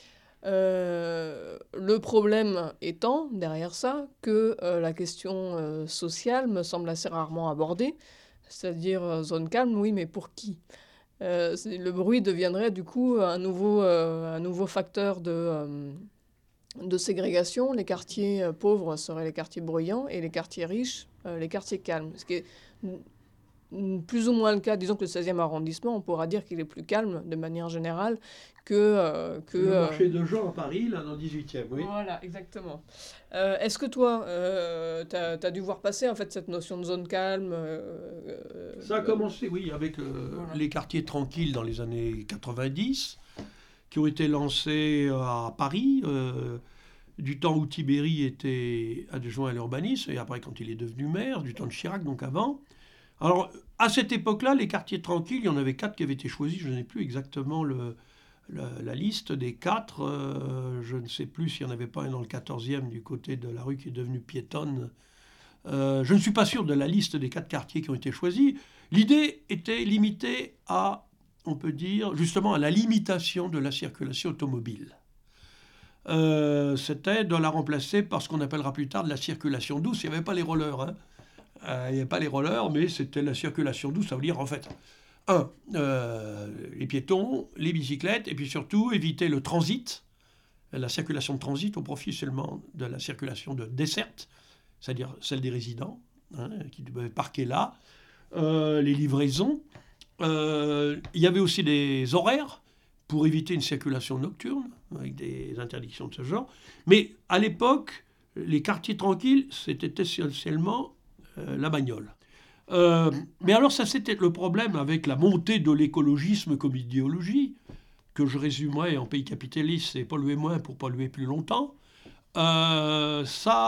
Le problème étant, derrière ça, que la question sociale me semble assez rarement abordée, c'est-à-dire zone calme, oui, mais pour qui ? Le bruit deviendrait du coup un nouveau facteur de ségrégation. Les quartiers pauvres seraient les quartiers bruyants et les quartiers riches, les quartiers calmes. Ce qui est plus ou moins le cas. Disons que le 16e arrondissement, on pourra dire qu'il est plus calme de manière générale que le marché de Jean à Paris, là, dans le 18e, oui. Voilà, exactement. Est-ce que toi, tu as dû voir passer en fait cette notion de zone calme Ça a commencé, oui, avec les quartiers tranquilles dans les années 90, qui ont été lancés à Paris, du temps où Tibéri était adjoint à l'urbanisme, et après quand il est devenu maire, du temps de Chirac, donc avant. Alors, à cette époque-là, les quartiers tranquilles, il y en avait 4 qui avaient été choisis, je n'ai plus exactement la liste des 4, je ne sais plus s'il n'y en avait pas un dans le 14e du côté de la rue qui est devenue piétonne. Je ne suis pas sûr de la liste des 4 quartiers qui ont été choisis. L'idée était limitée à, on peut dire, justement à la limitation de la circulation automobile. C'était de la remplacer par ce qu'on appellera plus tard de la circulation douce. Il n'y avait pas les rollers, hein. Il n'y avait pas les rollers, mais c'était la circulation douce. Ça veut dire, en fait, les piétons, les bicyclettes, et puis surtout éviter le transit, la circulation de transit au profit seulement de la circulation de desserte, c'est-à-dire celle des résidents, hein, qui devaient parquer là, les livraisons. Il y avait aussi des horaires pour éviter une circulation nocturne, avec des interdictions de ce genre. Mais à l'époque, les quartiers tranquilles, c'était essentiellement la bagnole. Mais alors ça, c'était le problème avec la montée de l'écologisme comme idéologie, que je résumerais en pays capitaliste, c'est polluer moins pour polluer plus longtemps. Le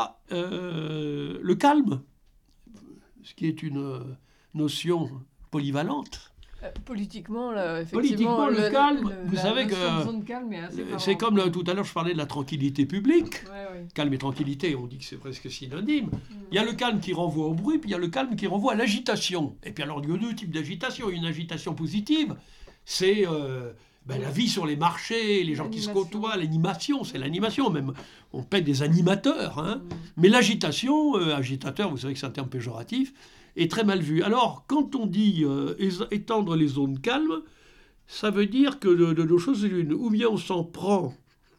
calme, ce qui est une notion polyvalente. Politiquement, là, effectivement, Politiquement, le calme, vous savez que zone calme est assez c'est comme tout à l'heure je parlais de la tranquillité publique. Ouais. Calme et tranquillité, on dit que c'est presque synonyme. Il y a le calme qui renvoie au bruit, puis il y a le calme qui renvoie à l'agitation. Et puis alors il y a 2 types d'agitation. Une agitation positive, c'est la vie sur les marchés, les gens qui se côtoient, l'animation, c'est l'animation même. On paie des animateurs, hein. Mais l'agitation, agitateur, vous savez que c'est un terme péjoratif, est très mal vu. Alors, quand on dit étendre les zones calmes, ça veut dire que de 2 choses l'une. Ou bien on s'en prend,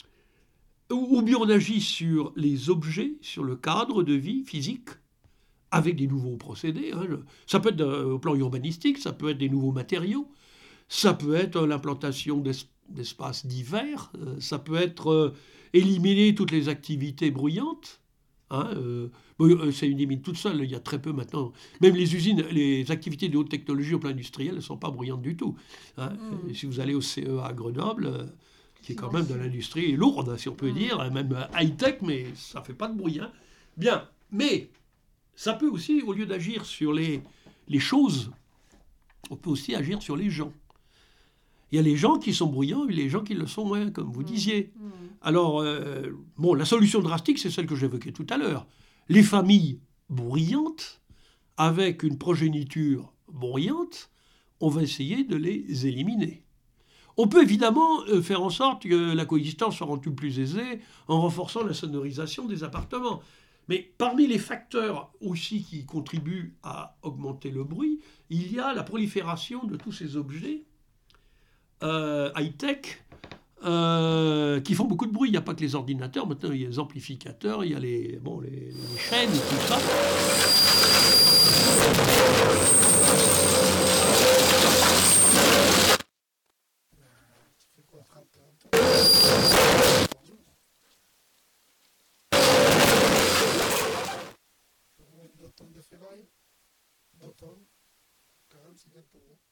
ou bien on agit sur les objets, sur le cadre de vie physique, avec des nouveaux procédés. Hein. Ça peut être au plan urbanistique, ça peut être des nouveaux matériaux, ça peut être l'implantation d'espaces divers, ça peut être éliminer toutes les activités bruyantes. Hein, c'est une limite toute seule, il y a très peu maintenant. Même les usines, les activités de haute technologie au plan industriel ne sont pas bruyantes du tout. Hein. Et si vous allez au CEA à Grenoble, qui est quand même de l'industrie lourde, si on peut dire, même high-tech, mais ça ne fait pas de bruit. Hein. Bien, mais ça peut aussi, au lieu d'agir sur les choses, on peut aussi agir sur les gens. Il y a les gens qui sont bruyants et les gens qui le sont moins, comme vous disiez. Alors, la solution drastique, c'est celle que j'évoquais tout à l'heure. Les familles bruyantes, avec une progéniture bruyante, on va essayer de les éliminer. On peut évidemment faire en sorte que la coexistence soit rendue plus aisée en renforçant la sonorisation des appartements. Mais parmi les facteurs aussi qui contribuent à augmenter le bruit, il y a la prolifération de tous ces objets high-tech qui font beaucoup de bruit. Il n'y a pas que les ordinateurs, maintenant il y a les amplificateurs, il y a les chaînes et tout ça. aussi bien pour vous.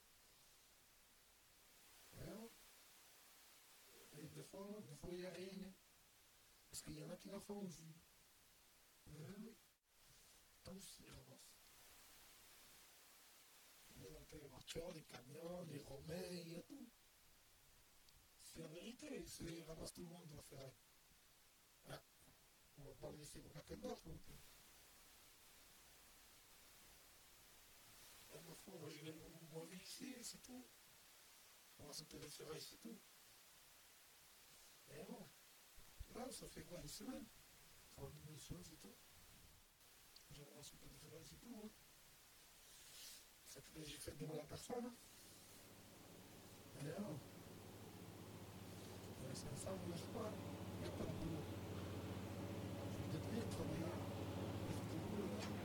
Et des fois, il n'y a rien. Parce qu'il y en a qui l'en font aussi. Oui. Tous, ils ramassent. Les voitures, les camions, les romains, il y a tout. C'est la vérité, c'est ramasse tout le monde doit faire. Ah. On va pas le laisser pour quelqu'un d'autre. On va gérer mon vie ici, c'est tout. On va sauter les ferrailles, c'est tout. Et bon, là, ça fait quoi, une semaine? Ça va une semaine, c'est tout. On va sauter les ferrailles, c'est tout. J'ai fait de mal à personne. Et bon. C'est ça, on ne lâche pas. Il n'y a pas de boulot. Je vais bien travailler. Il faut du boulot, là.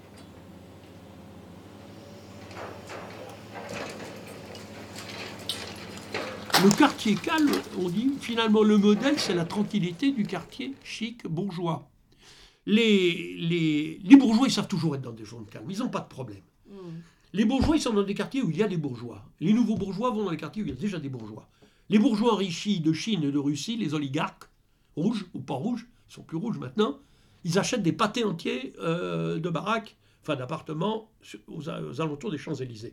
Le quartier calme, on dit, finalement, le modèle, c'est la tranquillité du quartier chic, bourgeois. Les bourgeois, ils savent toujours être dans des zones calmes. Ils n'ont pas de problème. Les bourgeois, ils sont dans des quartiers où il y a des bourgeois. Les nouveaux bourgeois vont dans les quartiers où il y a déjà des bourgeois. Les bourgeois enrichis de Chine et de Russie, les oligarques, rouges ou pas rouges, ils sont plus rouges maintenant, ils achètent des pâtés entiers de baraques, enfin d'appartements aux alentours des Champs-Élysées.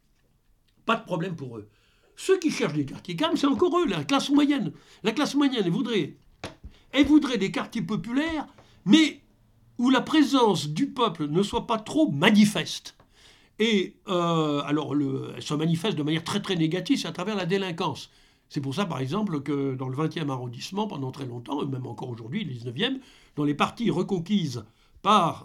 Pas de problème pour eux. Ceux qui cherchent des quartiers calmes, c'est encore eux, la classe moyenne. La classe moyenne, elle voudrait des quartiers populaires, mais où la présence du peuple ne soit pas trop manifeste. Et alors, elle se manifeste de manière très très négative, c'est à travers la délinquance. C'est pour ça, par exemple, que dans le 20e arrondissement, pendant très longtemps, et même encore aujourd'hui, le 19e, dans les parties conquises par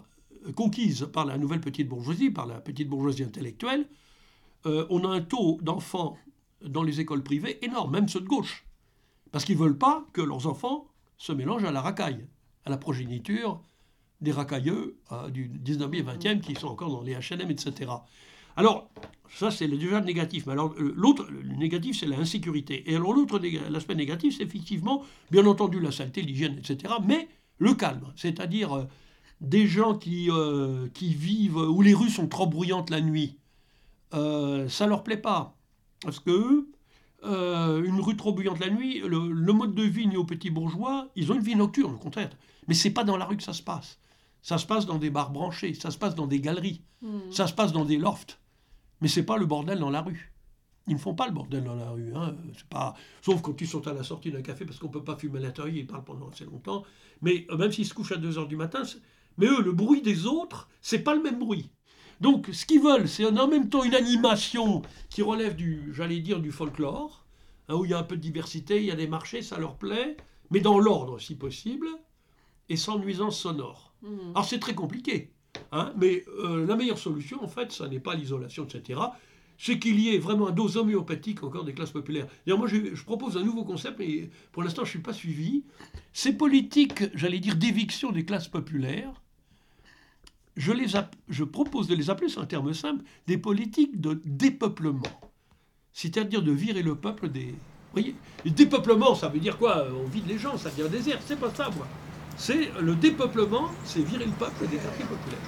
la nouvelle petite bourgeoisie, par la petite bourgeoisie intellectuelle, on a un taux d'enfants dans les écoles privées énorme, même ceux de gauche. Parce qu'ils ne veulent pas que leurs enfants se mélangent à la racaille, à la progéniture des racailleux du 19e et 20e qui sont encore dans les H&M, etc. Alors, ça, c'est déjà le négatif. Mais alors, le négatif, c'est l'insécurité. Et alors, l'aspect négatif, c'est effectivement, bien entendu, la saleté, l'hygiène, etc. Mais le calme, c'est-à-dire des gens qui vivent, où les rues sont trop bruyantes la nuit, ça ne leur plaît pas. Parce que une rue trop bruyante la nuit, le mode de vie aux petits bourgeois, ils ont une vie nocturne, au contraire. Mais ce n'est pas dans la rue que ça se passe. Ça se passe dans des bars branchés, ça se passe dans des galeries, ça se passe dans des lofts. Mais ce n'est pas le bordel dans la rue. Ils ne font pas le bordel dans la rue. Hein. C'est pas... Sauf quand ils sont à la sortie d'un café, parce qu'on ne peut pas fumer à l'intérieur, ils parlent pendant assez longtemps. Mais même s'ils se couchent à 2h du matin, mais eux, le bruit des autres, ce n'est pas le même bruit. Donc, ce qu'ils veulent, c'est en même temps une animation qui relève du folklore, hein, où il y a un peu de diversité, il y a des marchés, ça leur plaît, mais dans l'ordre, si possible, et sans nuisance sonore. Alors, c'est très compliqué, hein, mais la meilleure solution, en fait, ça n'est pas l'isolation, etc., c'est qu'il y ait vraiment un dose homéopathique encore des classes populaires. D'ailleurs, moi, je propose un nouveau concept, mais pour l'instant, je ne suis pas suivi. Ces politiques, d'éviction des classes populaires, je propose de les appeler, c'est un terme simple, des politiques de dépeuplement. C'est-à-dire de virer le peuple des... Vous voyez, le dépeuplement, ça veut dire quoi? On vide les gens, ça devient un désert. C'est pas ça, moi. C'est le dépeuplement, c'est virer le peuple des quartiers populaires.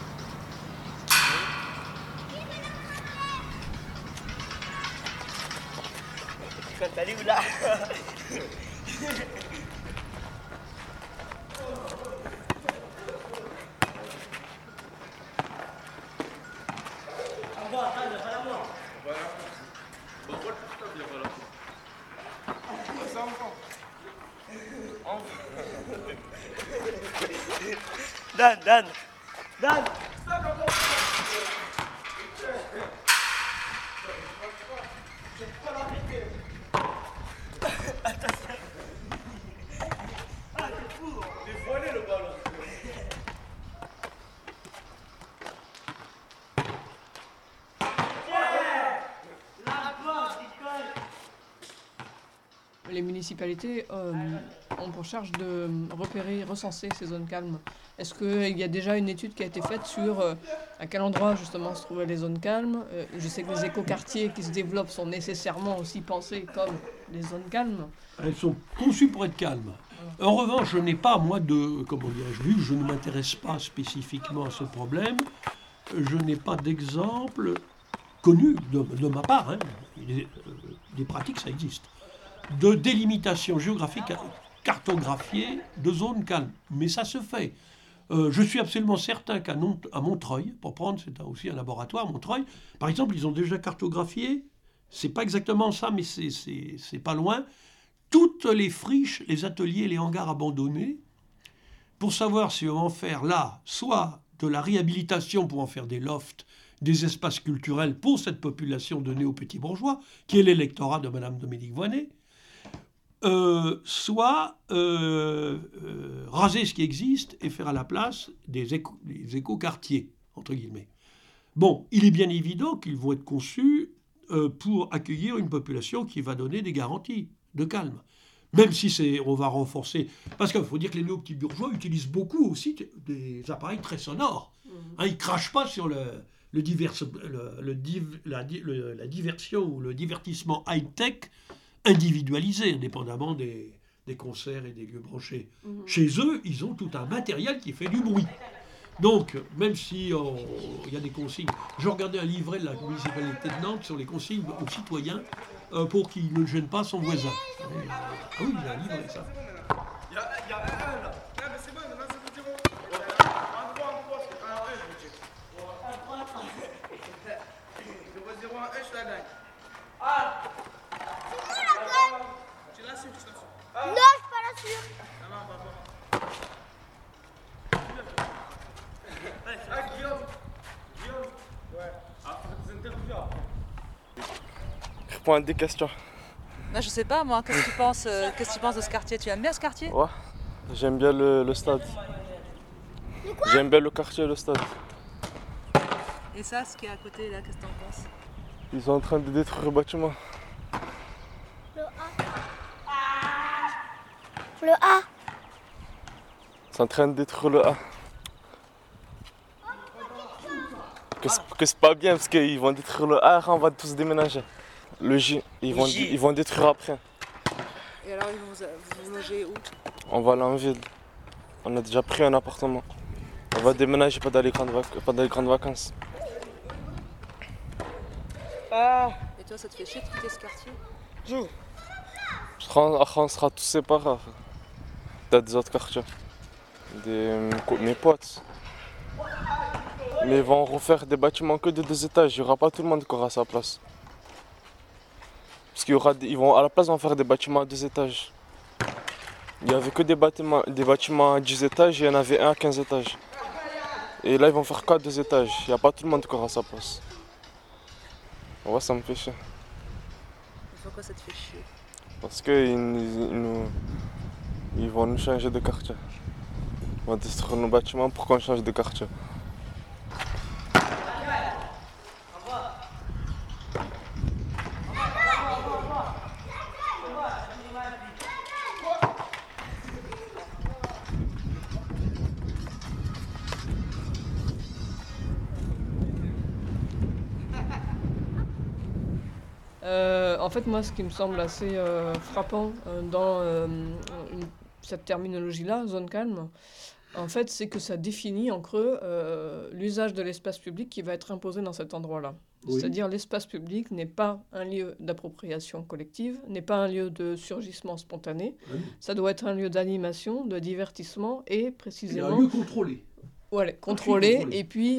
T'allais où là? Dan. Les municipalités ont pour charge de repérer, recenser ces zones calmes. Est-ce qu'il y a déjà une étude qui a été faite sur à quel endroit justement se trouvaient les zones calmes? Je sais que les écoquartiers qui se développent sont nécessairement aussi pensés comme des zones calmes. Elles sont conçues pour être calmes. En revanche, je n'ai pas, moi, vu que je ne m'intéresse pas spécifiquement à ce problème, je n'ai pas d'exemple connu de ma part, hein, des pratiques, ça existe, de délimitation géographique cartographiée de zones calmes. Mais ça se fait. Je suis absolument certain qu'à Montreuil, pour prendre, c'est aussi un laboratoire, Montreuil, par exemple, ils ont déjà cartographié, c'est pas exactement ça, mais c'est pas loin, toutes les friches, les ateliers, les hangars abandonnés, pour savoir si on va en faire là, soit de la réhabilitation pour en faire des lofts, des espaces culturels pour cette population de néo-petits bourgeois, qui est l'électorat de Mme Dominique Voynet, soit raser ce qui existe et faire à la place des éco-quartiers, entre guillemets. Bon, il est bien évident qu'ils vont être conçus pour accueillir une population qui va donner des garanties de calme. Même si on va renforcer... Parce qu'il faut dire que les néo-petits bourgeois utilisent beaucoup aussi des appareils très sonores. Hein, ils ne crachent pas sur la diversion ou le divertissement high-tech individualisé, indépendamment des concerts et des lieux branchés. Chez eux, ils ont tout un matériel qui fait du bruit. Donc, même si il y a des consignes... Je regardais un livret de la municipalité de Nantes sur les consignes aux citoyens pour qu'il ne gêne pas son voisin. Ah oui, il a un livret, ça. Il y a un là. Mais c'est bon, là c'est bon. En droit, c'est un 1, je dis. Je vois 0 1, je la gagne. Ah! Tu l'assures, tu l'assures. Non, je suis pas là sûr. Ah, Guillaume. Ouais. Ah, vous êtes interviewé après. Réponds à des questions. Là, je sais pas, moi, qu'est-ce que tu penses de ce quartier? Tu aimes bien ce quartier? Ouais, j'aime bien le stade. J'aime bien le quartier et le stade. Et ça, ce qui est à côté, là, qu'est-ce que t'en penses? Ils sont en train de détruire le bâtiment. Le A. Ils sont en train de détruire le A. Que c'est pas bien parce qu'ils vont détruire le A, on va tous déménager. Le J, ils vont détruire après. Et alors, ils vont vous loger où? On va aller en ville. On a déjà pris un appartement. On va déménager pendant les grandes vacances. Et toi, ça te fait chier de quitter ce quartier? On sera tous séparés. Dans des autres quartiers. Mes potes. Mais ils vont refaire des bâtiments que de 2 étages. Il n'y aura pas tout le monde qui aura sa place. Parce qu'ils vont à la place, ils vont faire des bâtiments à 2 étages. Il n'y avait que des bâtiments à 10 étages et il y en avait un à 15 étages. Et là, ils vont faire qu'à 2 étages. Il n'y a pas tout le monde qui aura sa place. Ouais, ça me fait chier. Pourquoi ça te fait chier? Parce qu'ils vont nous changer de quartier. Ils vont détruire nos bâtiments pour qu'on change de quartier. En fait, moi, ce qui me semble assez frappant dans cette terminologie-là, zone calme, en fait, c'est que ça définit en creux l'usage de l'espace public qui va être imposé dans cet endroit-là. Oui. C'est-à-dire l'espace public n'est pas un lieu d'appropriation collective, n'est pas un lieu de surgissement spontané. Oui. Ça doit être un lieu d'animation, de divertissement et C'est précisément... un lieu contrôlé. Voilà, contrôlé, contrôlé. et puis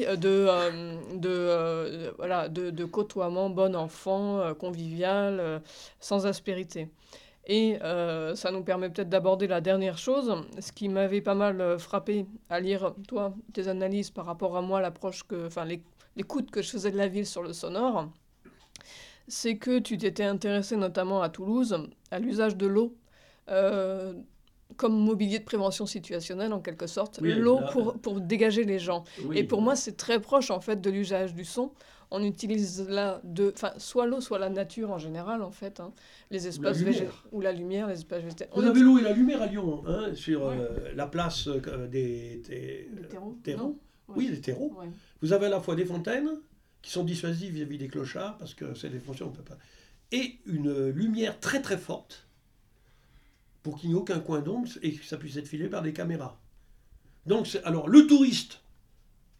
de côtoiement bon enfant, convivial, sans aspérité. Et ça nous permet peut-être d'aborder la dernière chose, ce qui m'avait pas mal frappé à lire, toi, tes analyses par rapport à moi, l'écoute que je faisais de la ville sur le sonore, c'est que tu t'étais intéressé notamment à Toulouse, à l'usage de l'eau, comme mobilier de prévention situationnelle en quelque sorte, Oui, l'eau là, pour dégager les gens. Oui, Et pour moi, c'est très proche en fait de l'usage du son. On utilise là soit l'eau, soit la nature en général en fait, hein, les espaces végétaux ou la lumière, les espaces végétaux. Vous avez l'eau et la lumière à Lyon, hein, sur la place des terreaux. terreaux. Oui, les terreaux. Ouais. Vous avez à la fois des fontaines qui sont dissuasives vis-à-vis des clochards parce que c'est des fonctions on peut pas. Et une lumière très très forte pour qu'il n'y ait aucun coin d'ombre et que ça puisse être filmé par des caméras. Donc, alors, le touriste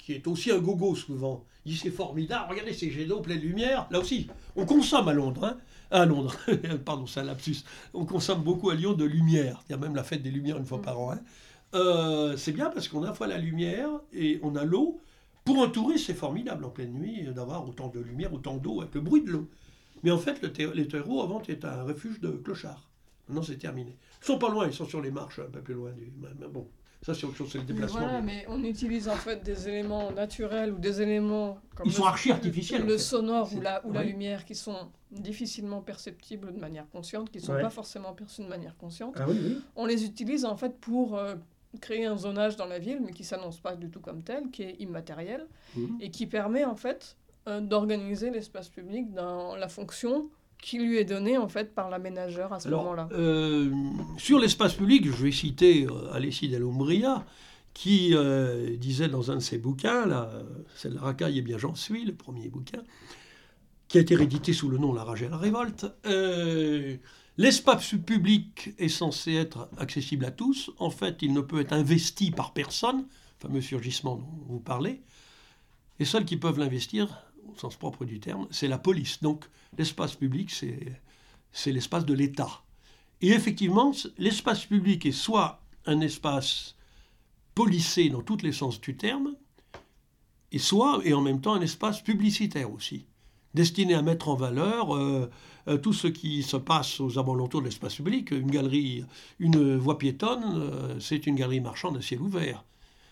qui est aussi un gogo souvent, il dit c'est formidable, regardez ces jets d'eau pleine lumière. Là aussi, on consomme à Londres, hein. À Londres, pardon, c'est un lapsus. On consomme beaucoup à Lyon de lumière. Il y a même la fête des lumières une fois par an. Hein. C'est bien parce qu'on a à la fois la lumière et on a l'eau. Pour un touriste, c'est formidable en pleine nuit d'avoir autant de lumière, autant d'eau, avec le bruit de l'eau. Mais en fait, les terreaux avant étaient un refuge de clochards. Maintenant, c'est terminé. Ils sont pas loin, ils sont sur les marches, un peu plus loin du. Mais bon, ça c'est autre chose, c'est le déplacement. Voilà, mais on utilise en fait des éléments naturels ou des éléments comme ils sont archi-artificiels. Le sonore ou la oui. lumière qui sont difficilement perceptibles de manière consciente, qui ne sont pas forcément perçus de manière consciente. Ah oui, oui. On les utilise en fait pour créer un zonage dans la ville, mais qui ne s'annonce pas du tout comme tel, qui est immatériel, et qui permet en fait d'organiser l'espace public dans la fonction qui lui est donnée en fait par l'aménageur à ce moment-là. Sur l'espace public, je vais citer Alessi dell'Umbria, qui disait dans un de ses bouquins, là, c'est La racaille et bien j'en suis, le premier bouquin, qui a été réédité sous le nom La rage et la révolte. L'espace public est censé être accessible à tous. En fait, il ne peut être investi par personne, fameux surgissement dont vous parlez. Les seuls qui peuvent l'investir, au sens propre du terme, c'est la police. Donc, l'espace public, c'est l'espace de l'État. Et effectivement, l'espace public est soit un espace policé dans tous les sens du terme, et en même temps un espace publicitaire aussi, destiné à mettre en valeur tout ce qui se passe aux alentours de l'espace public. Une voie piétonne, c'est une galerie marchande à ciel ouvert.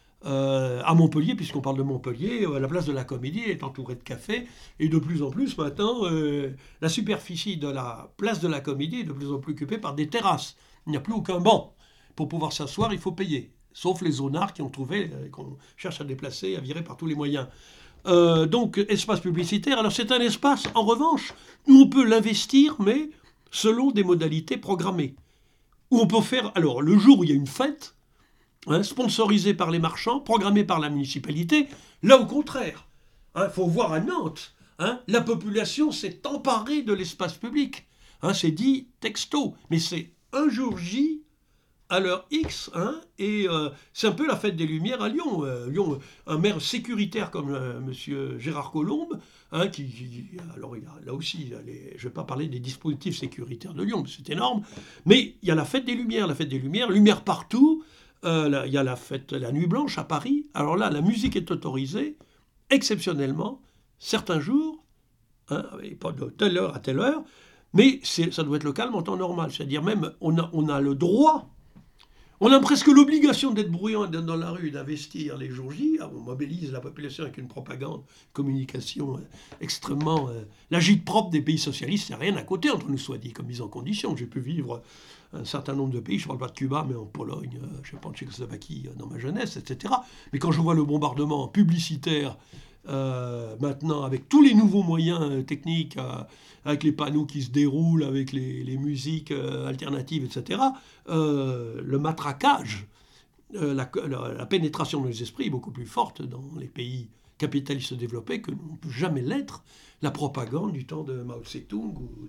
À Montpellier, puisqu'on parle de Montpellier, la place de la Comédie est entourée de cafés, et de plus en plus maintenant, la superficie de la place de la Comédie est de plus en plus occupée par des terrasses. Il n'y a plus aucun banc. Pour pouvoir s'asseoir, il faut payer. Sauf les zonards qu'on cherche à déplacer, à virer par tous les moyens. Donc, espace publicitaire. Alors, c'est un espace, en revanche, où on peut l'investir, mais selon des modalités programmées. Où on peut faire, alors, le jour où il y a une fête, sponsorisée par les marchands, programmée par la municipalité, là, au contraire. Faut voir à Nantes, la population s'est emparée de l'espace public. C'est dit texto, mais c'est un jour J à l'heure X, et c'est un peu la fête des Lumières à Lyon. Lyon, un maire sécuritaire comme M. Gérard Collombe, alors il y a, là aussi, je ne vais pas parler des dispositifs sécuritaires de Lyon, c'est énorme, mais il y a la fête des Lumières, lumière partout. Il y a la Nuit Blanche à Paris. Alors là, la musique est autorisée, exceptionnellement, certains jours, et pas de telle heure à telle heure, mais ça doit être le calme en temps normal. C'est-à-dire même, on a le droit, on a presque l'obligation d'être bruyant dans la rue, d'investir les jours J. On mobilise la population avec une propagande, communication extrêmement... la gîte propre des pays socialistes, c'est rien à côté, entre nous soit dit, comme mise en condition. J'ai pu vivre un certain nombre de pays, je ne parle pas de Cuba, mais en Pologne, je ne sais pas, en Tchécoslovaquie, dans ma jeunesse, etc. Mais quand je vois le bombardement publicitaire, maintenant, avec tous les nouveaux moyens techniques, avec les panneaux qui se déroulent, avec les musiques alternatives, etc., le matraquage, la pénétration de nos esprits est beaucoup plus forte dans les pays capitalistes développés que ne peut jamais l'être la propagande du temps de Mao Tse-tung ou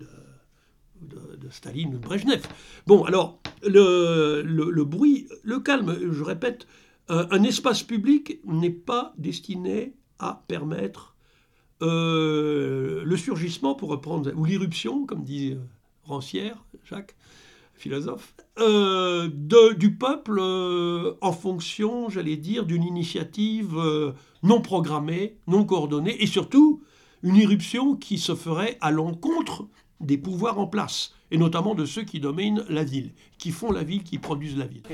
de Staline ou de Brejnev. Bon, alors, le bruit, le calme, je répète, un espace public n'est pas destiné à permettre le surgissement, pour reprendre, ou l'irruption, comme dit Rancière, Jacques, philosophe, du peuple en fonction, j'allais dire, d'une initiative non programmée, non coordonnée, et surtout une irruption qui se ferait à l'encontre des pouvoirs en place, et notamment de ceux qui dominent la ville, qui font la ville, qui produisent la ville.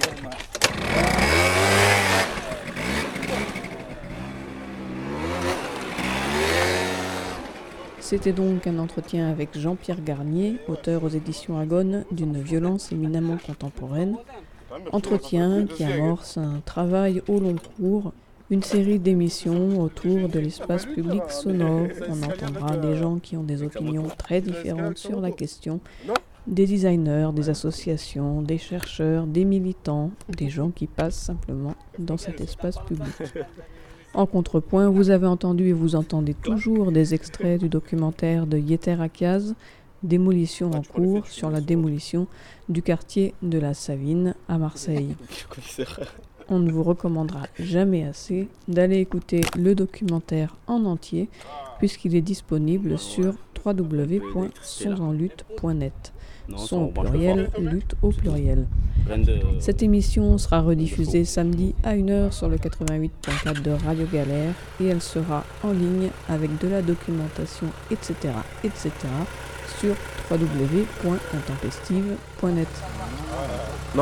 C'était donc un entretien avec Jean-Pierre Garnier, auteur aux éditions Agone d'une violence éminemment contemporaine. Entretien qui amorce un travail au long cours, une série d'émissions autour de l'espace public sonore. On entendra des gens qui ont des opinions très différentes sur la question, des designers, des associations, des chercheurs, des militants, des gens qui passent simplement dans cet espace public. En contrepoint, vous avez entendu et vous entendez toujours des extraits du documentaire de Yeter Akiaz, Démolition en cours, sur la démolition du quartier de la Savine à Marseille. on ne vous recommandera jamais assez d'aller écouter le documentaire en entier puisqu'il est disponible sur www.sonsenlutte.net. Son au pluriel, lutte au pluriel. Cette émission sera rediffusée samedi à 1h sur le 88.4 de Radio Galère et elle sera en ligne avec de la documentation, etc., etc. sur www.intempestive.net. Non?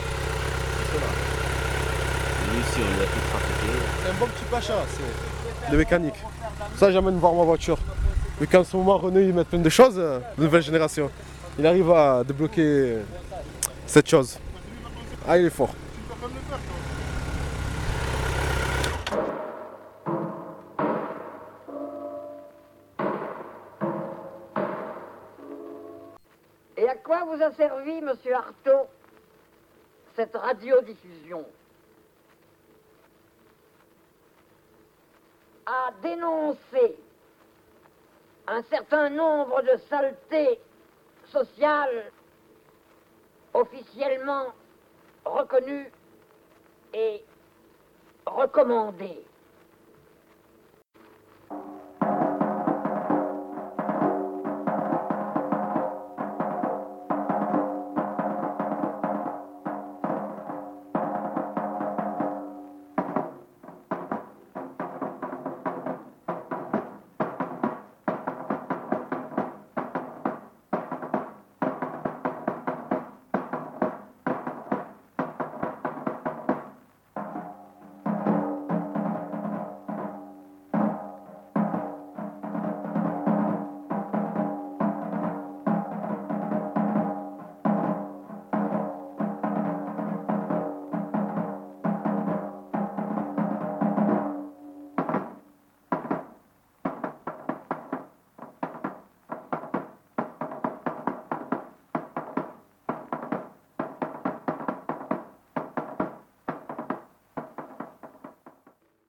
C'est un bon petit pacha, c'est Le mécanique. Ça, j'amène voir ma voiture. Mais qu'en ce moment, Renault, ils mettent plein de choses, de nouvelle génération. Il arrive à débloquer cette chose. Ah, il est fort. Et à quoi vous a servi, monsieur Artaud, cette radiodiffusion? À dénoncer un certain nombre de saletés sociales officiellement reconnues et recommandées.